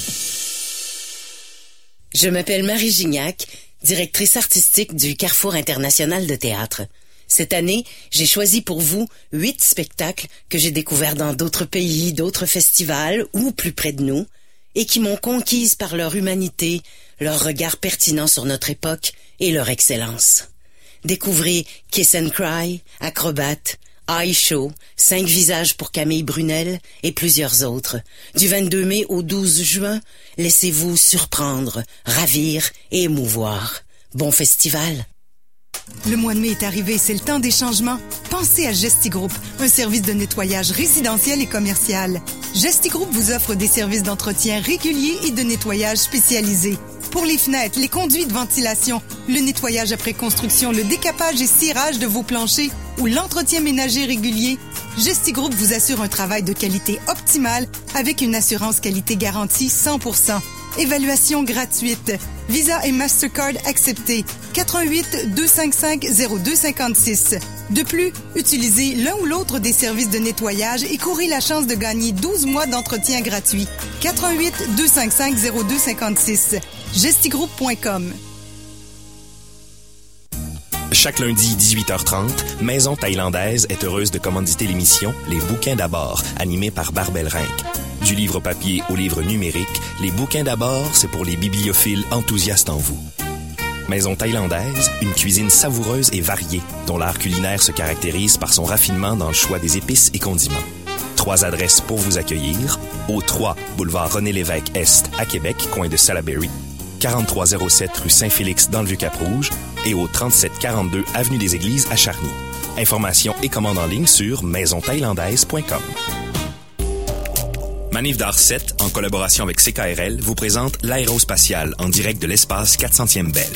Je m'appelle Marie Gignac, directrice artistique du Carrefour international de théâtre. Cette année, j'ai choisi pour vous 8 spectacles que j'ai découverts dans d'autres pays, d'autres festivals ou plus près de nous, et qui m'ont conquise par leur humanité, leur regard pertinent sur notre époque et leur excellence. Découvrez Kiss and Cry, Acrobat, Eye Show, 5 visages pour Camille Brunel et plusieurs autres. Du 22 mai au 12 juin, laissez-vous surprendre, ravir et émouvoir. Bon festival! Le mois de mai est arrivé, c'est le temps des changements. Pensez à Gestigroup, un service de nettoyage résidentiel et commercial. Gestigroup vous offre des services d'entretien réguliers et de nettoyage spécialisés. Pour les fenêtres, les conduits de ventilation, le nettoyage après construction, le décapage et cirage de vos planchers ou l'entretien ménager régulier, Gestigroup vous assure un travail de qualité optimale avec une assurance qualité garantie 100%. Évaluation gratuite. Visa et Mastercard acceptés. 88 255 0256. De plus, utilisez l'un ou l'autre des services de nettoyage et courez la chance de gagner 12 mois d'entretien gratuit. 88 255 0256. Gestigroup.com. Chaque lundi, 18h30, Maison Thaïlandaise est heureuse de commanditer l'émission Les Bouquins d'abord, animée par Barbel Rinck. Du livre papier au livre numérique, Les Bouquins d'abord, c'est pour les bibliophiles enthousiastes en vous. Maison Thaïlandaise, une cuisine savoureuse et variée, dont l'art culinaire se caractérise par son raffinement dans le choix des épices et condiments. 3 adresses pour vous accueillir. Au 3, boulevard René-Lévesque Est, à Québec, coin de Salaberry. 4307 rue Saint-Félix dans le Vieux-Cap-Rouge et au 3742 avenue des Églises à Charny. Informations et commandes en ligne sur maisonthaïlandaise.com. Manif d'Art 7, en collaboration avec CKRL, vous présente l'aérospatiale en direct de l'espace 400e Belle.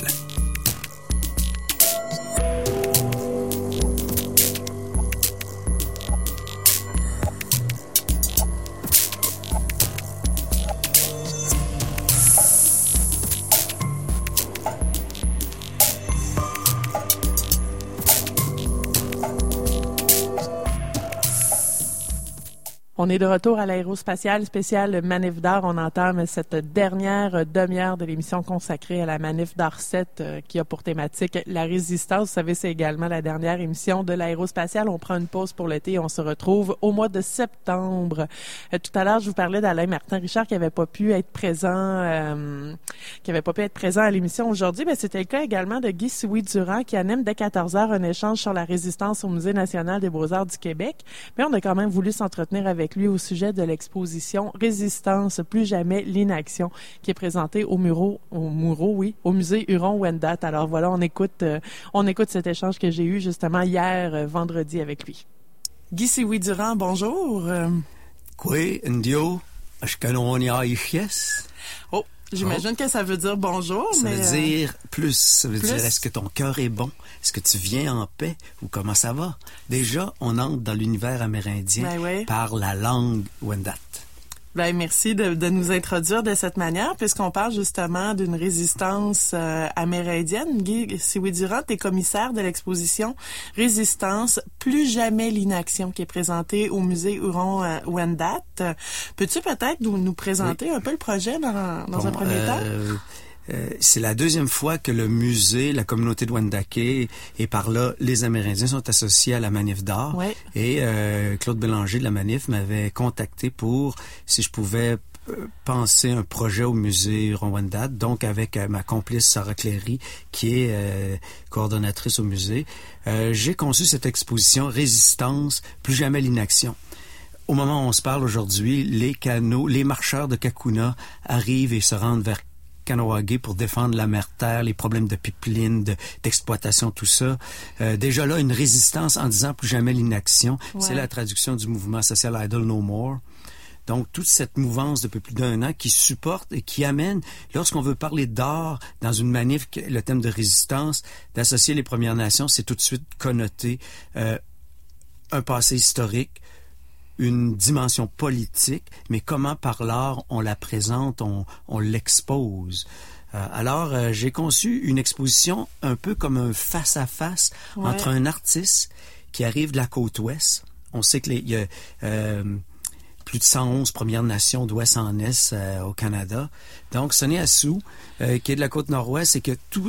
On est de retour à l'aérospatiale spéciale Manif d'Art. On entame cette dernière demi-heure de l'émission consacrée à la Manif d'Art 7 qui a pour thématique la résistance. Vous savez, c'est également la dernière émission de l'aérospatiale. On prend une pause pour l'été et on se retrouve au mois de septembre. Tout à l'heure, je vous parlais d'Alain Martin-Richard qui avait pas pu être présent à l'émission aujourd'hui. Mais c'était le cas également de Guy Sioui-Durand qui anime dès 14h un échange sur la résistance au Musée national des beaux-arts du Québec. Mais on a quand même voulu s'entretenir avec lui au sujet de l'exposition Résistance, plus jamais l'inaction, qui est présentée au musée Huron-Wendat. Alors voilà, on écoute cet échange que j'ai eu justement hier, vendredi, avec lui. Guy Sioui-Durand, bonjour. Quoi, Ndio, Oh, j'imagine que ça veut dire bonjour, ça mais... veut dire plus. Ça veut plus? dire, est-ce que ton cœur est bon? Est-ce que tu viens en paix? Ou comment ça va? Déjà, on entre dans l'univers amérindien par la langue Wendat. Ben, merci de nous introduire de cette manière, puisqu'on parle justement d'une résistance amérindienne. Guy Sioui-Durand, t'es commissaire de l'exposition Résistance, plus jamais l'inaction, qui est présentée au musée Huron-Wendat. Peux-tu peut-être nous présenter un peu le projet dans un premier temps? c'est la deuxième fois que le musée, la communauté de Wendake et par là les Amérindiens sont associés à la Manif d'art. Ouais. Et Claude Bélanger de la Manif m'avait contacté pour si je pouvais penser un projet au musée Huron-Wendat, donc avec ma complice Sarah Cléry, qui est coordonnatrice au musée. J'ai conçu cette exposition Résistance, plus jamais l'inaction. Au moment où on se parle aujourd'hui, les marcheurs de Kakuna arrivent et se rendent vers Kahnawake pour défendre la mère-terre, les problèmes de pipeline, d'exploitation, tout ça. Déjà là, une résistance en disant plus jamais l'inaction. Ouais. C'est la traduction du mouvement social Idle No More. Donc, toute cette mouvance depuis plus d'1 an qui supporte et qui amène, lorsqu'on veut parler d'art dans une manif, le thème de résistance, d'associer les Premières Nations, c'est tout de suite connoté un passé historique, une dimension politique, mais comment par l'art on la présente, on l'expose. Alors, j'ai conçu une exposition un peu comme un face-à-face entre un artiste qui arrive de la côte ouest. On sait qu'il y a plus de 111 Premières Nations d'ouest en est au Canada. Donc, Sonny Assou, qui est de la côte nord-ouest, et que tous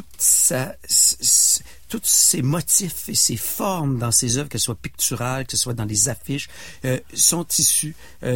ces motifs et ces formes dans ses œuvres, qu'elles soient picturales, que ce soit dans les affiches, sont issus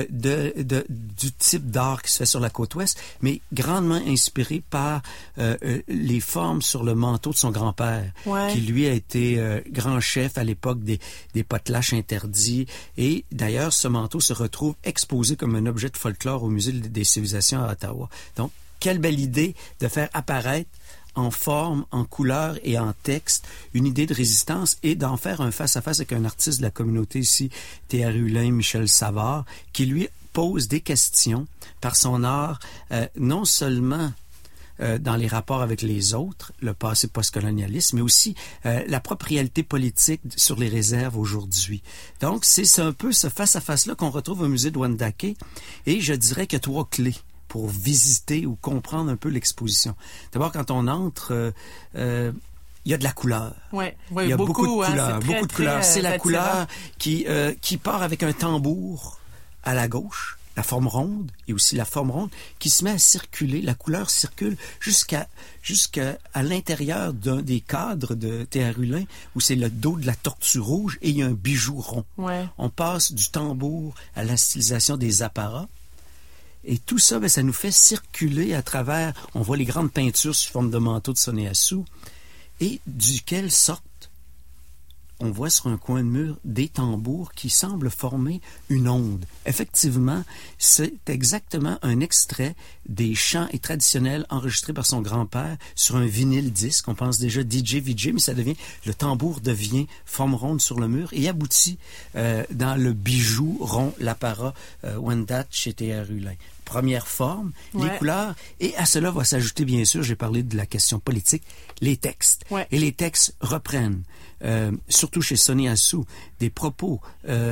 du type d'art qui se fait sur la côte ouest, mais grandement inspiré par les formes sur le manteau de son grand-père, qui lui a été grand chef à l'époque des potlatches interdits. Et d'ailleurs, ce manteau se retrouve exposé comme un objet de folklore au Musée des civilisations à Ottawa. Donc, quelle belle idée de faire apparaître en forme, en couleur et en texte, une idée de résistance et d'en faire un face-à-face avec un artiste de la communauté ici, Théa Hulin, Michel Savard, qui lui pose des questions par son art, non seulement dans les rapports avec les autres, le passé postcolonialiste, mais aussi la propriété politique sur les réserves aujourd'hui. Donc, c'est un peu ce face-à-face-là qu'on retrouve au musée de Wendake, et je dirais qu'il y a 3 clés pour visiter ou comprendre un peu l'exposition. D'abord, quand on entre, il y a de la couleur. Ouais, il y a beaucoup de couleurs. Très, beaucoup de couleurs. C'est la attirant. couleur qui part avec un tambour à la gauche, la forme ronde, et aussi la forme ronde, qui se met à circuler. La couleur circule jusqu'à l'intérieur d'un des cadres de Théa Hulin, où c'est le dos de la tortue rouge, et il y a un bijou rond. Ouais. On passe du tambour à la stylisation des apparats. Et tout ça, ça nous fait circuler à travers, on voit les grandes peintures sous forme de manteau de Sonny Assou, et duquel sortent, on voit sur un coin de mur des tambours qui semblent former une onde. Effectivement, c'est exactement un extrait des chants et traditionnels enregistrés par son grand-père sur un vinyle disque. On pense déjà DJ, mais ça devient, le tambour devient forme ronde sur le mur et aboutit dans le bijou rond, l'apparat Wendat chez Théa Hulin. Première forme, les couleurs, et à cela va s'ajouter, bien sûr, j'ai parlé de la question politique, les textes. Ouais. Et les textes reprennent, surtout chez Sonny Assou, des propos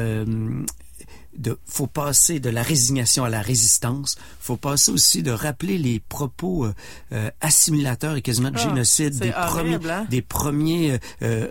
faut passer de la résignation à la résistance. Faut passer aussi de rappeler les propos assimilateurs et quasiment de génocide des premiers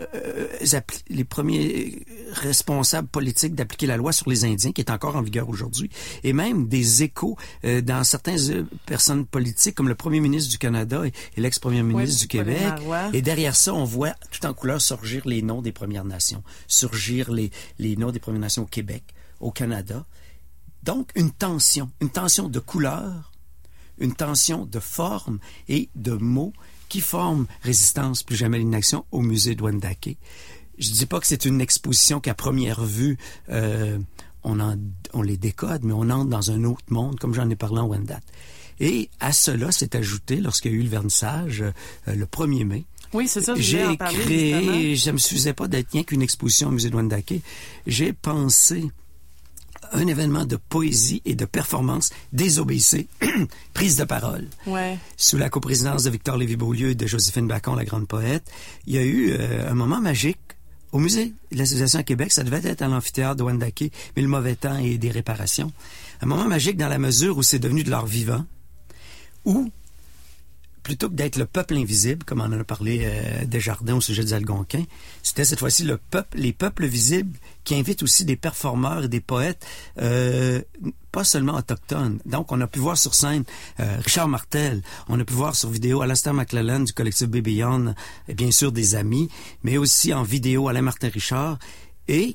responsables politiques d'appliquer la loi sur les Indiens, qui est encore en vigueur aujourd'hui, et même des échos dans certaines personnes politiques, comme le premier ministre du Canada et l'ex-premier ministre du Québec. Et derrière ça, on voit tout en couleur surgir les noms des Premières Nations, surgir les noms des Premières Nations au Québec, au Canada. Donc, une tension de couleurs, une tension de forme et de mots qui forment Résistance, plus jamais l'inaction au musée de Wendake. Je dis pas que c'est une exposition qu'à première vue, on les décode, mais on entre dans un autre monde, comme j'en ai parlé en Wendat. Et à cela s'est ajouté, lorsqu'il y a eu le vernissage, le 1er mai, oui, c'est ça, j'ai créé, ça me suffisait pas d'être rien qu'une exposition au musée de Wendake. J'ai pensé un événement de poésie et de performance désobéissée, prise de parole. Ouais. Sous la coprésidence de Victor Lévy-Beaulieu et de Joséphine Bacon, la grande poète, il y a eu un moment magique au musée de l'Association à Québec. Ça devait être à l'amphithéâtre de Wendake, mais le mauvais temps et des réparations. Un moment magique dans la mesure où c'est devenu de l'art vivant, où plutôt que d'être le peuple invisible, comme on en a parlé Desjardins au sujet des Algonquins, c'était cette fois-ci les peuples visibles qui invitent aussi des performeurs et des poètes, pas seulement autochtones. Donc, on a pu voir sur scène Richard Martel, on a pu voir sur vidéo Alastair McClellan du collectif Baby Beyond, et bien sûr des amis, mais aussi en vidéo Alain Martin Richard, et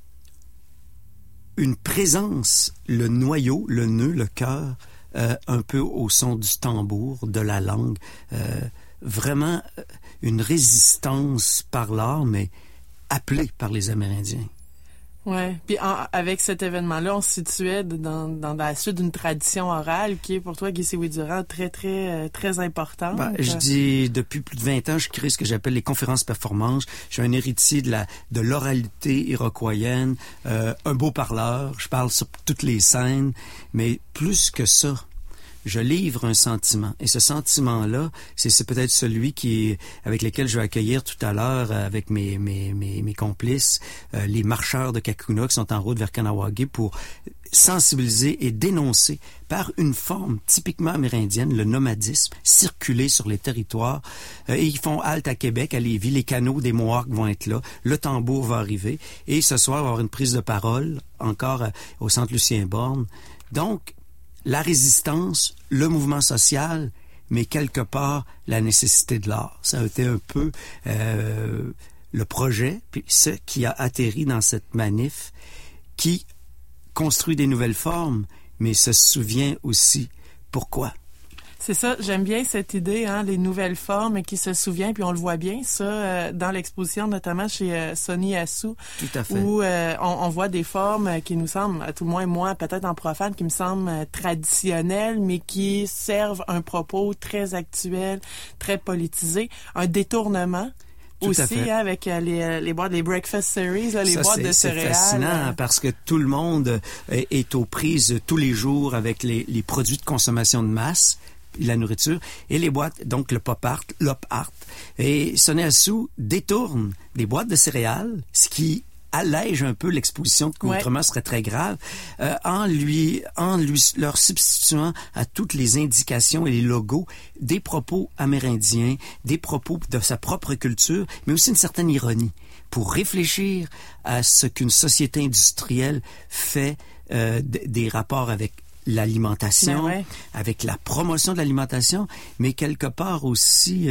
une présence, le noyau, le nœud, le cœur, un peu au son du tambour, de la langue. Vraiment une résistance par l'art, mais appelée par les Amérindiens. Ouais. Puis avec cet événement-là, on se situait dans la suite d'une tradition orale qui est pour toi, Guy Siwi-Durand, très, très, très importante. Je dis, depuis plus de 20 ans, je crée ce que j'appelle les conférences performances. Je suis un héritier de l'oralité iroquoienne, un beau parleur. Je parle sur toutes les scènes, mais plus que ça, je livre un sentiment. Et ce sentiment-là, c'est peut-être celui avec lequel je vais accueillir tout à l'heure, avec mes complices, les marcheurs de Kakuna qui sont en route vers Kanawagé pour sensibiliser et dénoncer par une forme typiquement amérindienne, le nomadisme, circuler sur les territoires. Et ils font halte à Québec, à Lévis. Les canaux des Mohawks vont être là. Le tambour va arriver. Et ce soir, il va y avoir une prise de parole, encore au Centre Lucien-Borne. Donc, la résistance, le mouvement social, mais quelque part, la nécessité de l'art. Ça a été un peu le projet, puis ce qui a atterri dans cette manif, qui construit des nouvelles formes, mais se souvient aussi pourquoi. C'est ça, j'aime bien cette idée, les nouvelles formes qui se souviennent, puis on le voit bien, ça, dans l'exposition, notamment chez Sonny Assou. Tout à fait. Où on voit des formes qui nous semblent, à tout le moins moi, peut-être en profane, qui me semblent traditionnelles, mais qui servent un propos très actuel, très politisé, un détournement. Tout aussi, avec les boîtes, les breakfast series, les boîtes de céréales. C'est fascinant parce que tout le monde est aux prises tous les jours avec les produits de consommation de masse, la nourriture, et les boîtes, donc le pop art, l'op art. Et Sonny Assou détourne des boîtes de céréales, ce qui allège un peu l'exposition qui autrement serait très grave, en leur substituant à toutes les indications et les logos des propos amérindiens, des propos de sa propre culture, mais aussi une certaine ironie, pour réfléchir à ce qu'une société industrielle fait des rapports avec l'alimentation, avec la promotion de l'alimentation, mais quelque part aussi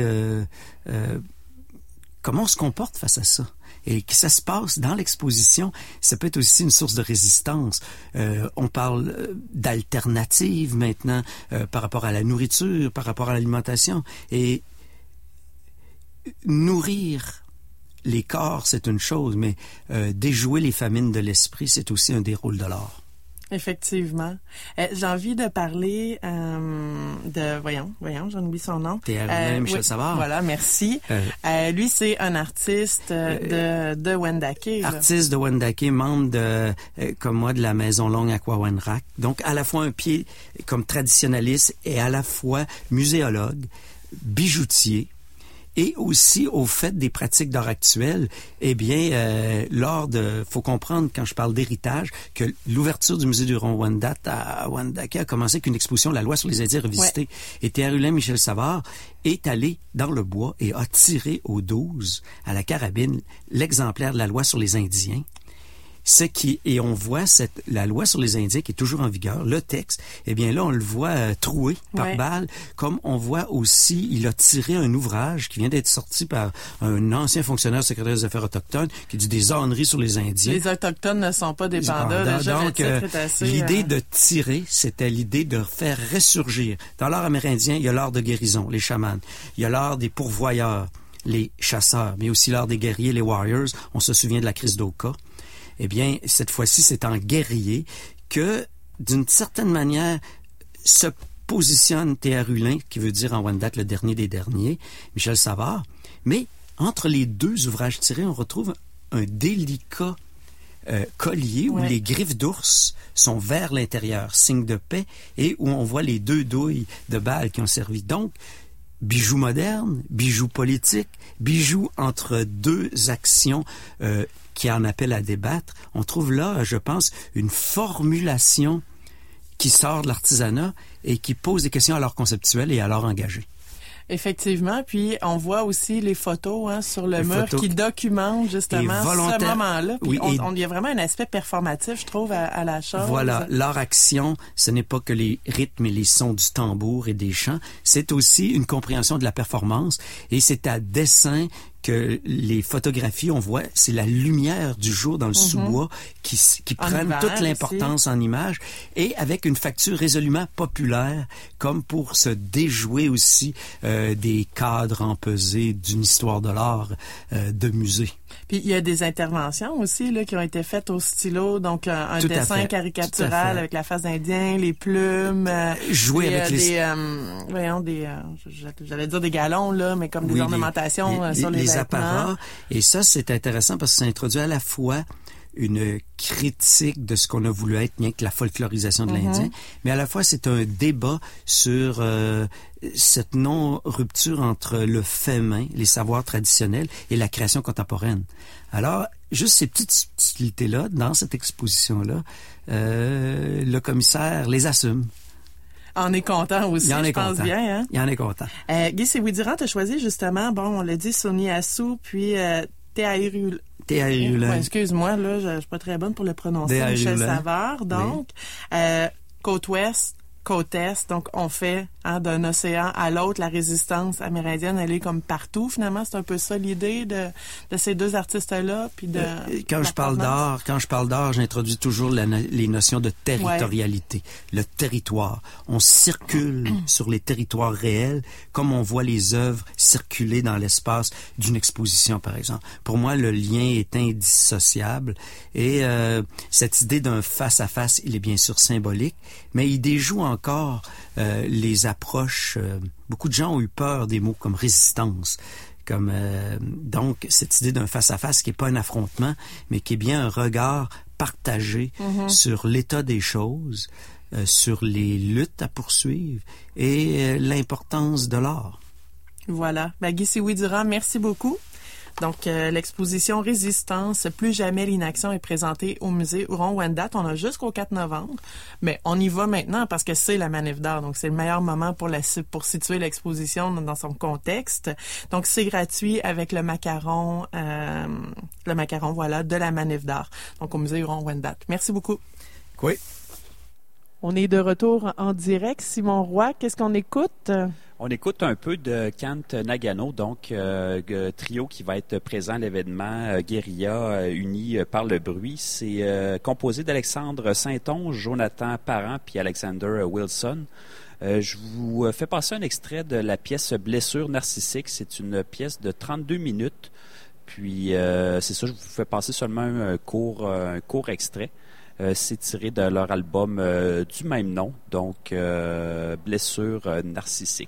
comment on se comporte face à ça. Et que ça se passe dans l'exposition, ça peut être aussi une source de résistance. On parle d'alternatives maintenant par rapport à la nourriture, par rapport à l'alimentation. Et nourrir les corps, c'est une chose, mais déjouer les famines de l'esprit, c'est aussi un des rôles de l'art. Effectivement. J'ai envie de parler de... Voyons, j'en oublie son nom. Michel Savard. Voilà, merci. Lui, c'est un artiste de Wendake. Artiste de Wendake, membre comme moi, de la Maison Longue Aquawanrak. Donc, à la fois un pied comme traditionnaliste et à la fois muséologue, bijoutier, et aussi au fait des pratiques d'art actuel, faut comprendre, quand je parle d'héritage, que l'ouverture du musée du Ron-Wendat à Wendake a commencé avec une exposition La loi sur les Indiens revisitée. Et Théarulin Michel Savard est allé dans le bois et a tiré au 12 à la carabine l'exemplaire de la loi sur les Indiens. Et on voit la loi sur les Indiens qui est toujours en vigueur, le texte, là, on le voit troué par balle, comme on voit aussi, il a tiré un ouvrage qui vient d'être sorti par un ancien fonctionnaire secrétaire des Affaires autochtones qui dit des âneries sur les Indiens. Les Autochtones ne sont pas des pandas. Donc, l'idée de tirer, c'était l'idée de faire ressurgir. Dans l'art amérindien, il y a l'art de guérison, les chamans. Il y a l'art des pourvoyeurs, les chasseurs, mais aussi l'art des guerriers, les warriors. On se souvient de la crise d'Oka. Cette fois-ci, c'est en guerrier que, d'une certaine manière, se positionne Théarulin, qui veut dire en Wendat le dernier des derniers, Michel Savard. Mais entre les deux ouvrages tirés, on retrouve un délicat collier où les griffes d'ours sont vers l'intérieur, signe de paix, et où on voit les deux douilles de balles qui ont servi. Donc, bijoux moderne, bijoux politique, bijoux entre deux actions qui en appellent à débattre. On trouve là, je pense, une formulation qui sort de l'artisanat et qui pose des questions à l'art conceptuel et à l'art engagé. Effectivement, puis on voit aussi les photos sur le mur qui documentent justement ce moment-là. Puis il y a vraiment un aspect performatif, je trouve, à la chose. Voilà, leur action, ce n'est pas que les rythmes et les sons du tambour et des chants, c'est aussi une compréhension de la performance, et c'est à dessein que les photographies, on voit, c'est la lumière du jour dans le sous-bois qui prennent toute l'importance en image, et avec une facture résolument populaire, comme pour se déjouer aussi des cadres empesés d'une histoire de l'art de musée. Puis il y a des interventions aussi là qui ont été faites au stylo, donc un dessin caricatural avec la face d'Indien, les plumes, jouer avec j'allais dire des galons là, mais comme des ornementations sur les apparats. Et ça, c'est intéressant parce que ça introduit à la fois une critique de ce qu'on a voulu être, bien que la folklorisation de l'Indien, mais à la fois c'est un débat sur cette non-rupture entre le fait main, les savoirs traditionnels et la création contemporaine. Alors, juste ces petites subtilités-là, dans cette exposition-là, le commissaire les assume. On est content aussi, je pense bien. Hein? Il en est content. Guy Séwidirant, tu as choisi justement, on l'a dit, Sony Assou, puis Tehairulin. Excuse-moi, là, je suis pas très bonne pour le prononcer. Michel Savard, donc. Côte-Ouest, côte-Est, donc on fait d'un océan à l'autre, la résistance amérindienne, elle est comme partout, finalement. C'est un peu ça l'idée de ces deux artistes-là. Puis quand je parle d'art, j'introduis toujours les notions de territorialité, le territoire. On circule sur les territoires réels, comme on voit les œuvres circuler dans l'espace d'une exposition, par exemple. Pour moi, le lien est indissociable, et cette idée d'un face-à-face, il est bien sûr symbolique, mais il déjoue encore les approches. Beaucoup de gens ont eu peur des mots comme résistance, donc cette idée d'un face-à-face qui n'est pas un affrontement, mais qui est bien un regard partagé sur l'état des choses, sur les luttes à poursuivre et l'importance de l'art. Voilà. Guy Séwidirant, merci beaucoup. Donc, l'exposition Résistance, plus jamais l'inaction est présentée au musée Huron-Wendat. On a jusqu'au 4 novembre, mais on y va maintenant parce que c'est la Manif d'art. Donc, c'est le meilleur moment pour situer l'exposition dans son contexte. Donc, c'est gratuit avec le macaron, de la Manif d'art. Donc, au musée Huron-Wendat. Merci beaucoup. Oui. On est de retour en direct. Simon Roy, qu'est-ce qu'on écoute? On écoute un peu de Kant Nagano, donc trio qui va être présent à l'événement Guérilla unis par le bruit. C'est composé d'Alexandre Saint-Onge, Jonathan Parent puis Alexander Wilson. Je vous fais passer un extrait de la pièce Blessure narcissique. C'est une pièce de 32 minutes. Puis c'est ça, je vous fais passer seulement un court extrait. C'est tiré de leur album du même nom, donc Blessure narcissique.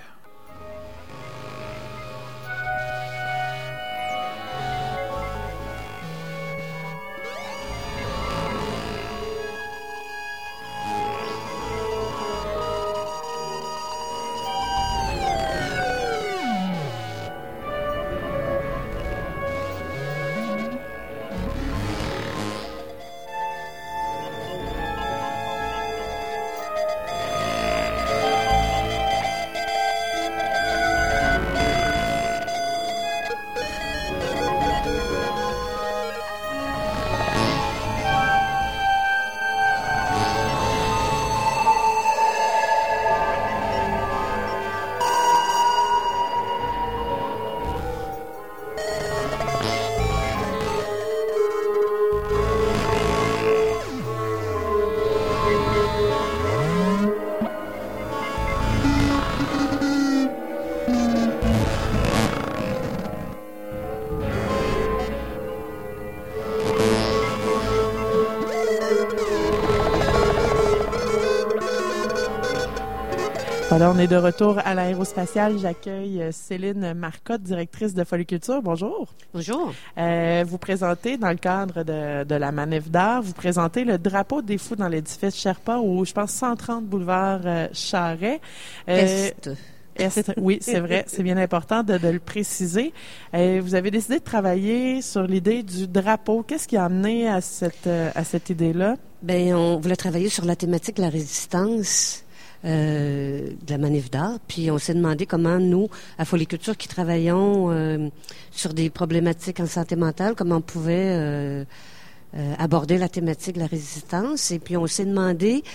Voilà, on est de retour à l'aérospatiale. J'accueille Céline Marcotte, directrice de Foliculture. Bonjour. Bonjour. Vous présentez, dans le cadre de la Manif d'art, vous présentez le drapeau des fous dans l'édifice Sherpa, où je pense 130 boulevard Charret. Est. Oui, c'est vrai, c'est bien important de le préciser. Vous avez décidé de travailler sur l'idée du drapeau. Qu'est-ce qui a amené à cette idée-là? On voulait travailler sur la thématique de la résistance. de la Manif d'art. Puis on s'est demandé comment nous, à Foliculture, qui travaillons sur des problématiques en santé mentale, comment on pouvait aborder la thématique de la résistance. Et puis on s'est demandé,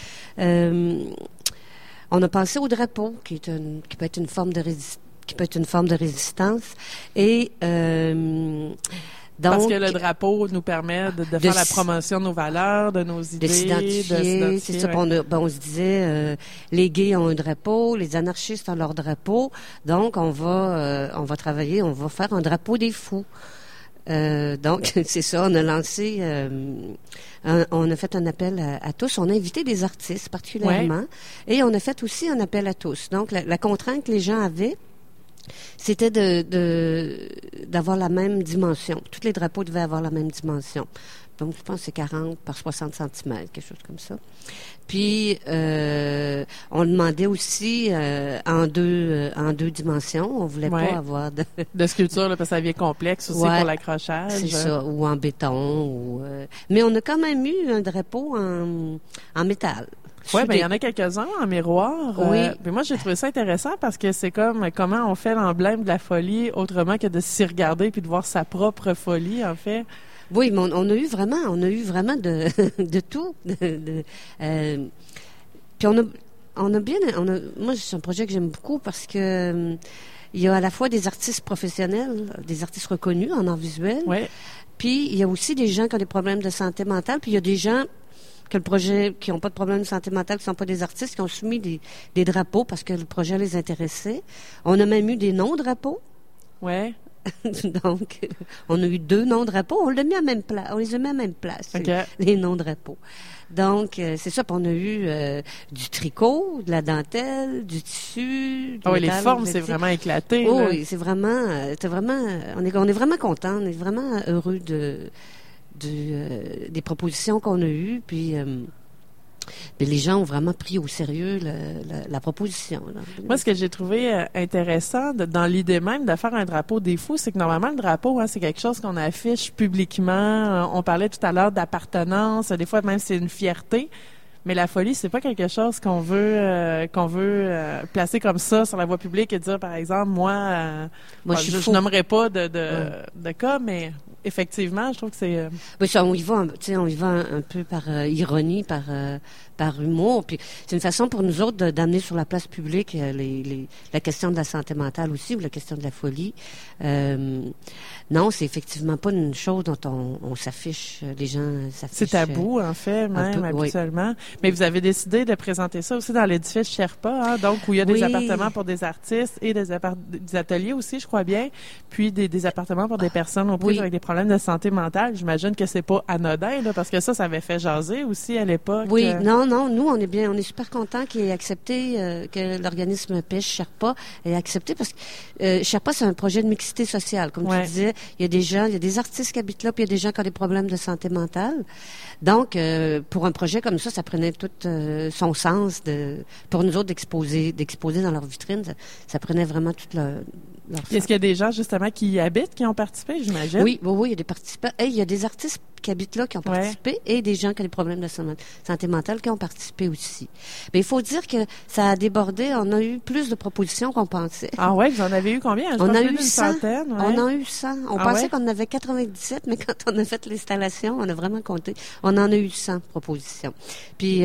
on a pensé au drapeau, qui peut être une forme de résistance. Et donc, parce que le drapeau nous permet de faire la promotion de nos valeurs, de nos idées, de s'identifier. C'est ça. Ouais. On se disait, les gays ont un drapeau, les anarchistes ont leur drapeau. Donc, on va travailler, on va faire un drapeau des fous. Donc, c'est ça. On a lancé, on a fait un appel à tous. On a invité des artistes particulièrement, et on a fait aussi un appel à tous. Donc, la contrainte que les gens avaient, c'était d'avoir la même dimension. Tous les drapeaux devaient avoir la même dimension. Donc, je pense que c'est 40 par 60 cm, quelque chose comme ça. Puis, on demandait aussi en deux dimensions. On voulait pas avoir de sculpture, là, parce que ça devient complexe aussi pour l'accrochage. C'est ça, ou en béton. Mais on a quand même eu un drapeau en métal. Oui, il y en a quelques-uns en miroir. Oui. Puis moi, j'ai trouvé ça intéressant parce que c'est comme comment on fait l'emblème de la folie autrement que de s'y regarder puis de voir sa propre folie, en fait. Oui, mais on a eu vraiment de tout. Puis moi, c'est un projet que j'aime beaucoup parce que il y a à la fois des artistes professionnels, des artistes reconnus en art visuel. Oui. Puis il y a aussi des gens qui ont des problèmes de santé mentale. Puis il y a des gens qui n'ont pas de problème de santé mentale, qui ne sont pas des artistes, qui ont soumis des drapeaux parce que le projet les intéressait. On a même eu des non-drapeaux. Ouais. Donc, on a eu 2 non-drapeaux. On les a mis à même place, les non-drapeaux. Donc, c'est ça. Puis on a eu du tricot, de la dentelle, du tissu. Oui, les formes, c'est vraiment éclaté. Oui, c'est vraiment, on est vraiment contents. On est vraiment heureux des propositions qu'on a eues. Puis, les gens ont vraiment pris au sérieux la proposition. Là. Moi, ce que j'ai trouvé intéressant dans l'idée même de faire un drapeau des fous, c'est que normalement, le drapeau, c'est quelque chose qu'on affiche publiquement. On parlait tout à l'heure d'appartenance. Des fois, même, c'est une fierté. Mais la folie, c'est pas quelque chose qu'on veut placer comme ça sur la voie publique et dire, par exemple, moi je nommerai pas de cas, mais effectivement, je trouve que c'est... Oui, on y va un peu par ironie, par humour. Puis c'est une façon pour nous autres d'amener sur la place publique la question de la santé mentale aussi, ou la question de la folie. Non, c'est effectivement pas une chose dont on s'affiche. Les gens s'affichent. C'est tabou, en fait, même, habituellement. Oui. Mais vous avez décidé de présenter ça aussi dans l'édifice Sherpa, donc où il y a des appartements pour des artistes et des ateliers aussi, je crois bien, puis des appartements pour des personnes aux prises avec des problèmes de santé mentale. J'imagine que c'est pas anodin, là, parce que ça avait fait jaser aussi à l'époque. Oui, non, nous, on est super contents qu'il ait accepté, que l'organisme Pêche Sherpa ait accepté, parce que Sherpa, c'est un projet de mixité sociale, comme tu disais. Il y a des gens, il y a des artistes qui habitent là, puis il y a des gens qui ont des problèmes de santé mentale. Donc, pour un projet comme ça prenait tout son sens pour nous autres d'exposer dans leur vitrine. Ça prenait vraiment tout leur Est-ce qu'il y a des gens, justement, qui y habitent, qui ont participé, j'imagine? Oui, il y a des participants. Il y a des artistes qui habitent là, qui ont participé, et des gens qui ont des problèmes de santé mentale qui ont participé aussi. Mais il faut dire que ça a débordé. On a eu plus de propositions qu'on pensait. Ah ouais, vous en avez eu combien? On a eu 100. Centaine. On en a eu 100. On pensait qu'on en avait 97, mais quand on a fait l'installation, on a vraiment compté. On en a eu 100 propositions. Puis,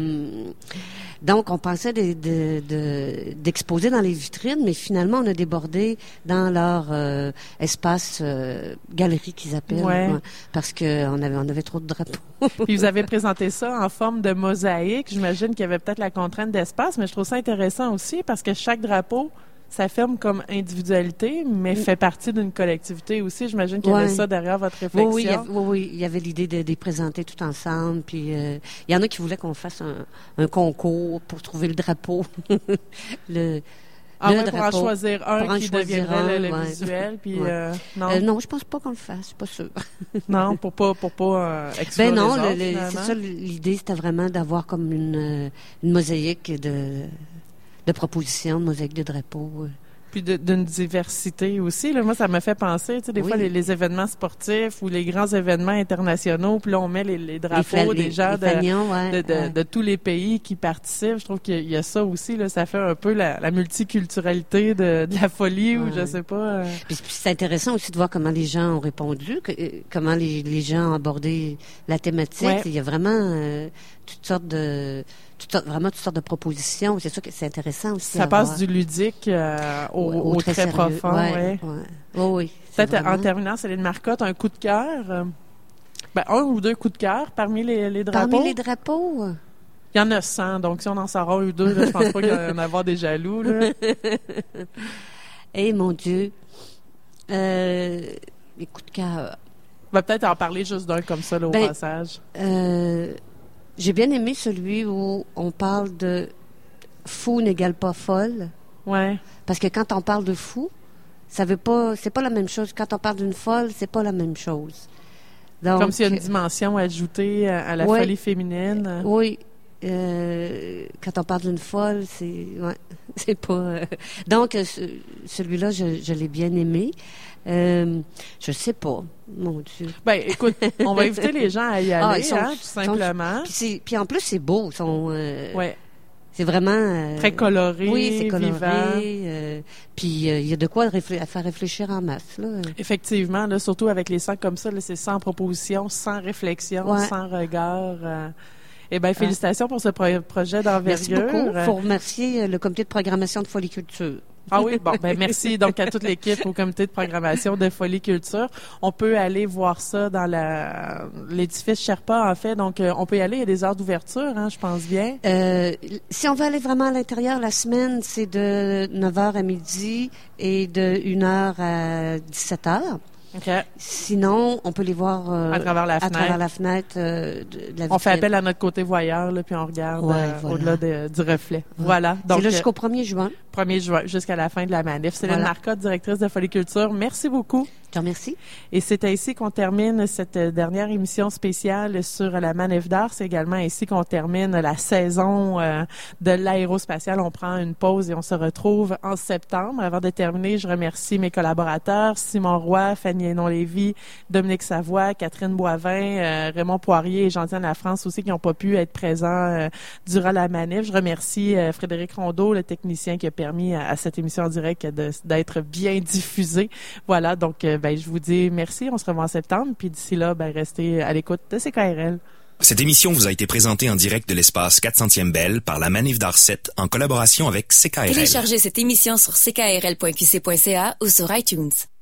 donc, on pensait d'exposer dans les vitrines, mais finalement, on a débordé dans leur espace galerie qu'ils appellent, parce que on avait trop de drapeaux. Puis vous avez présenté ça en forme de mosaïque. J'imagine qu'il y avait peut-être la contrainte d'espace, mais je trouve ça intéressant aussi parce que chaque drapeau s'affirme comme individualité, mais fait partie d'une collectivité aussi. J'imagine qu'il y avait ça derrière votre réflexion. Oui, il y avait l'idée de les présenter tout ensemble. Puis il y en a qui voulaient qu'on fasse un concours pour trouver le drapeau. Pour en choisir un qui deviendrait le visuel. Puis, non, je pense pas qu'on le fasse, je suis pas sûre. Non, pour pas exclure les autres, c'est ça, l'idée, c'était vraiment d'avoir comme une mosaïque de propositions, de mosaïque de drapeaux. Puis d'une diversité aussi. Là, moi, ça me fait penser, tu sais, des fois, les événements sportifs ou les grands événements internationaux, puis là, on met les drapeaux des gens de tous les pays qui participent. Je trouve qu'il y a ça aussi, là, ça fait un peu la multiculturalité de la folie ou je sais pas. Puis c'est intéressant aussi de voir comment les gens ont répondu, comment les gens ont abordé la thématique. Ouais. Il y a vraiment toutes sortes de propositions. C'est sûr que c'est intéressant aussi. Ça passe du ludique au très profond. Oui. Peut-être en terminant, Céline Marcotte, un coup de cœur. Un ou deux coups de cœur parmi les drapeaux. Parmi les drapeaux. Il y en a 100, donc si on en sort un ou deux, là, je pense pas qu'il y en a avoir des jaloux. Là. Eh mon Dieu. Les coups de cœur. On va peut-être en parler juste d'un comme ça là, au passage. J'ai bien aimé celui où on parle de fou n'égale pas folle. Ouais. Parce que quand on parle de fou, c'est pas la même chose. Quand on parle d'une folle, c'est pas la même chose. Donc, comme s'il y a une dimension ajoutée à la folie féminine. Oui. Quand on parle d'une folle, c'est pas. Donc celui-là, je l'ai bien aimé. Je sais pas, mon Dieu. Écoute, on va inviter les gens à y aller, tout simplement. Puis en plus, c'est beau. C'est vraiment très coloré, oui, c'est coloré, vivant. Puis il y a de quoi faire réfléchir en masse. Là. Effectivement, là, surtout avec les sacs comme ça, là, c'est sans proposition, sans réflexion, sans regard. Félicitations pour ce projet d'envergure. Merci beaucoup. Il faut remercier le comité de programmation de Folie Culture. Ah oui, merci donc à toute l'équipe au comité de programmation de Folie Culture. On peut aller voir ça dans l'édifice Sherpa, en fait. Donc, on peut y aller. Il y a des heures d'ouverture, je pense bien. Si on veut aller vraiment à l'intérieur, la semaine, c'est de 9h à midi et de 1h à 17h. Okay. Sinon, on peut les voir à travers la fenêtre de la vitrine. On fait appel à notre côté voyeur, là, puis on regarde au-delà du reflet. Ouais. Voilà. Donc, c'est là jusqu'au 1er juin. 1er juin, jusqu'à la fin de la manif. Céline Marcotte, directrice de Folie Culture, merci beaucoup. Je te remercie. Et c'est ainsi qu'on termine cette dernière émission spéciale sur la Manif d'art. C'est également ainsi qu'on termine la saison de l'aérospatiale. On prend une pause et on se retrouve en septembre. Avant de terminer, je remercie mes collaborateurs, Simon Roy, Fanny Hénon-Lévy, Dominique Savoie, Catherine Boivin, Raymond Poirier et Jean-Diane Lafrance aussi qui n'ont pas pu être présents durant la manif. Je remercie Frédéric Rondeau, le technicien qui a permis à cette émission en direct d'être bien diffusée. Voilà, donc je vous dis merci. On se revoit en septembre. Puis d'ici là, restez à l'écoute de CKRL. Cette émission vous a été présentée en direct de l'espace 400e Belle par la Manif d'Art 7 en collaboration avec CKRL. Téléchargez cette émission sur ckrl.qc.ca ou sur iTunes.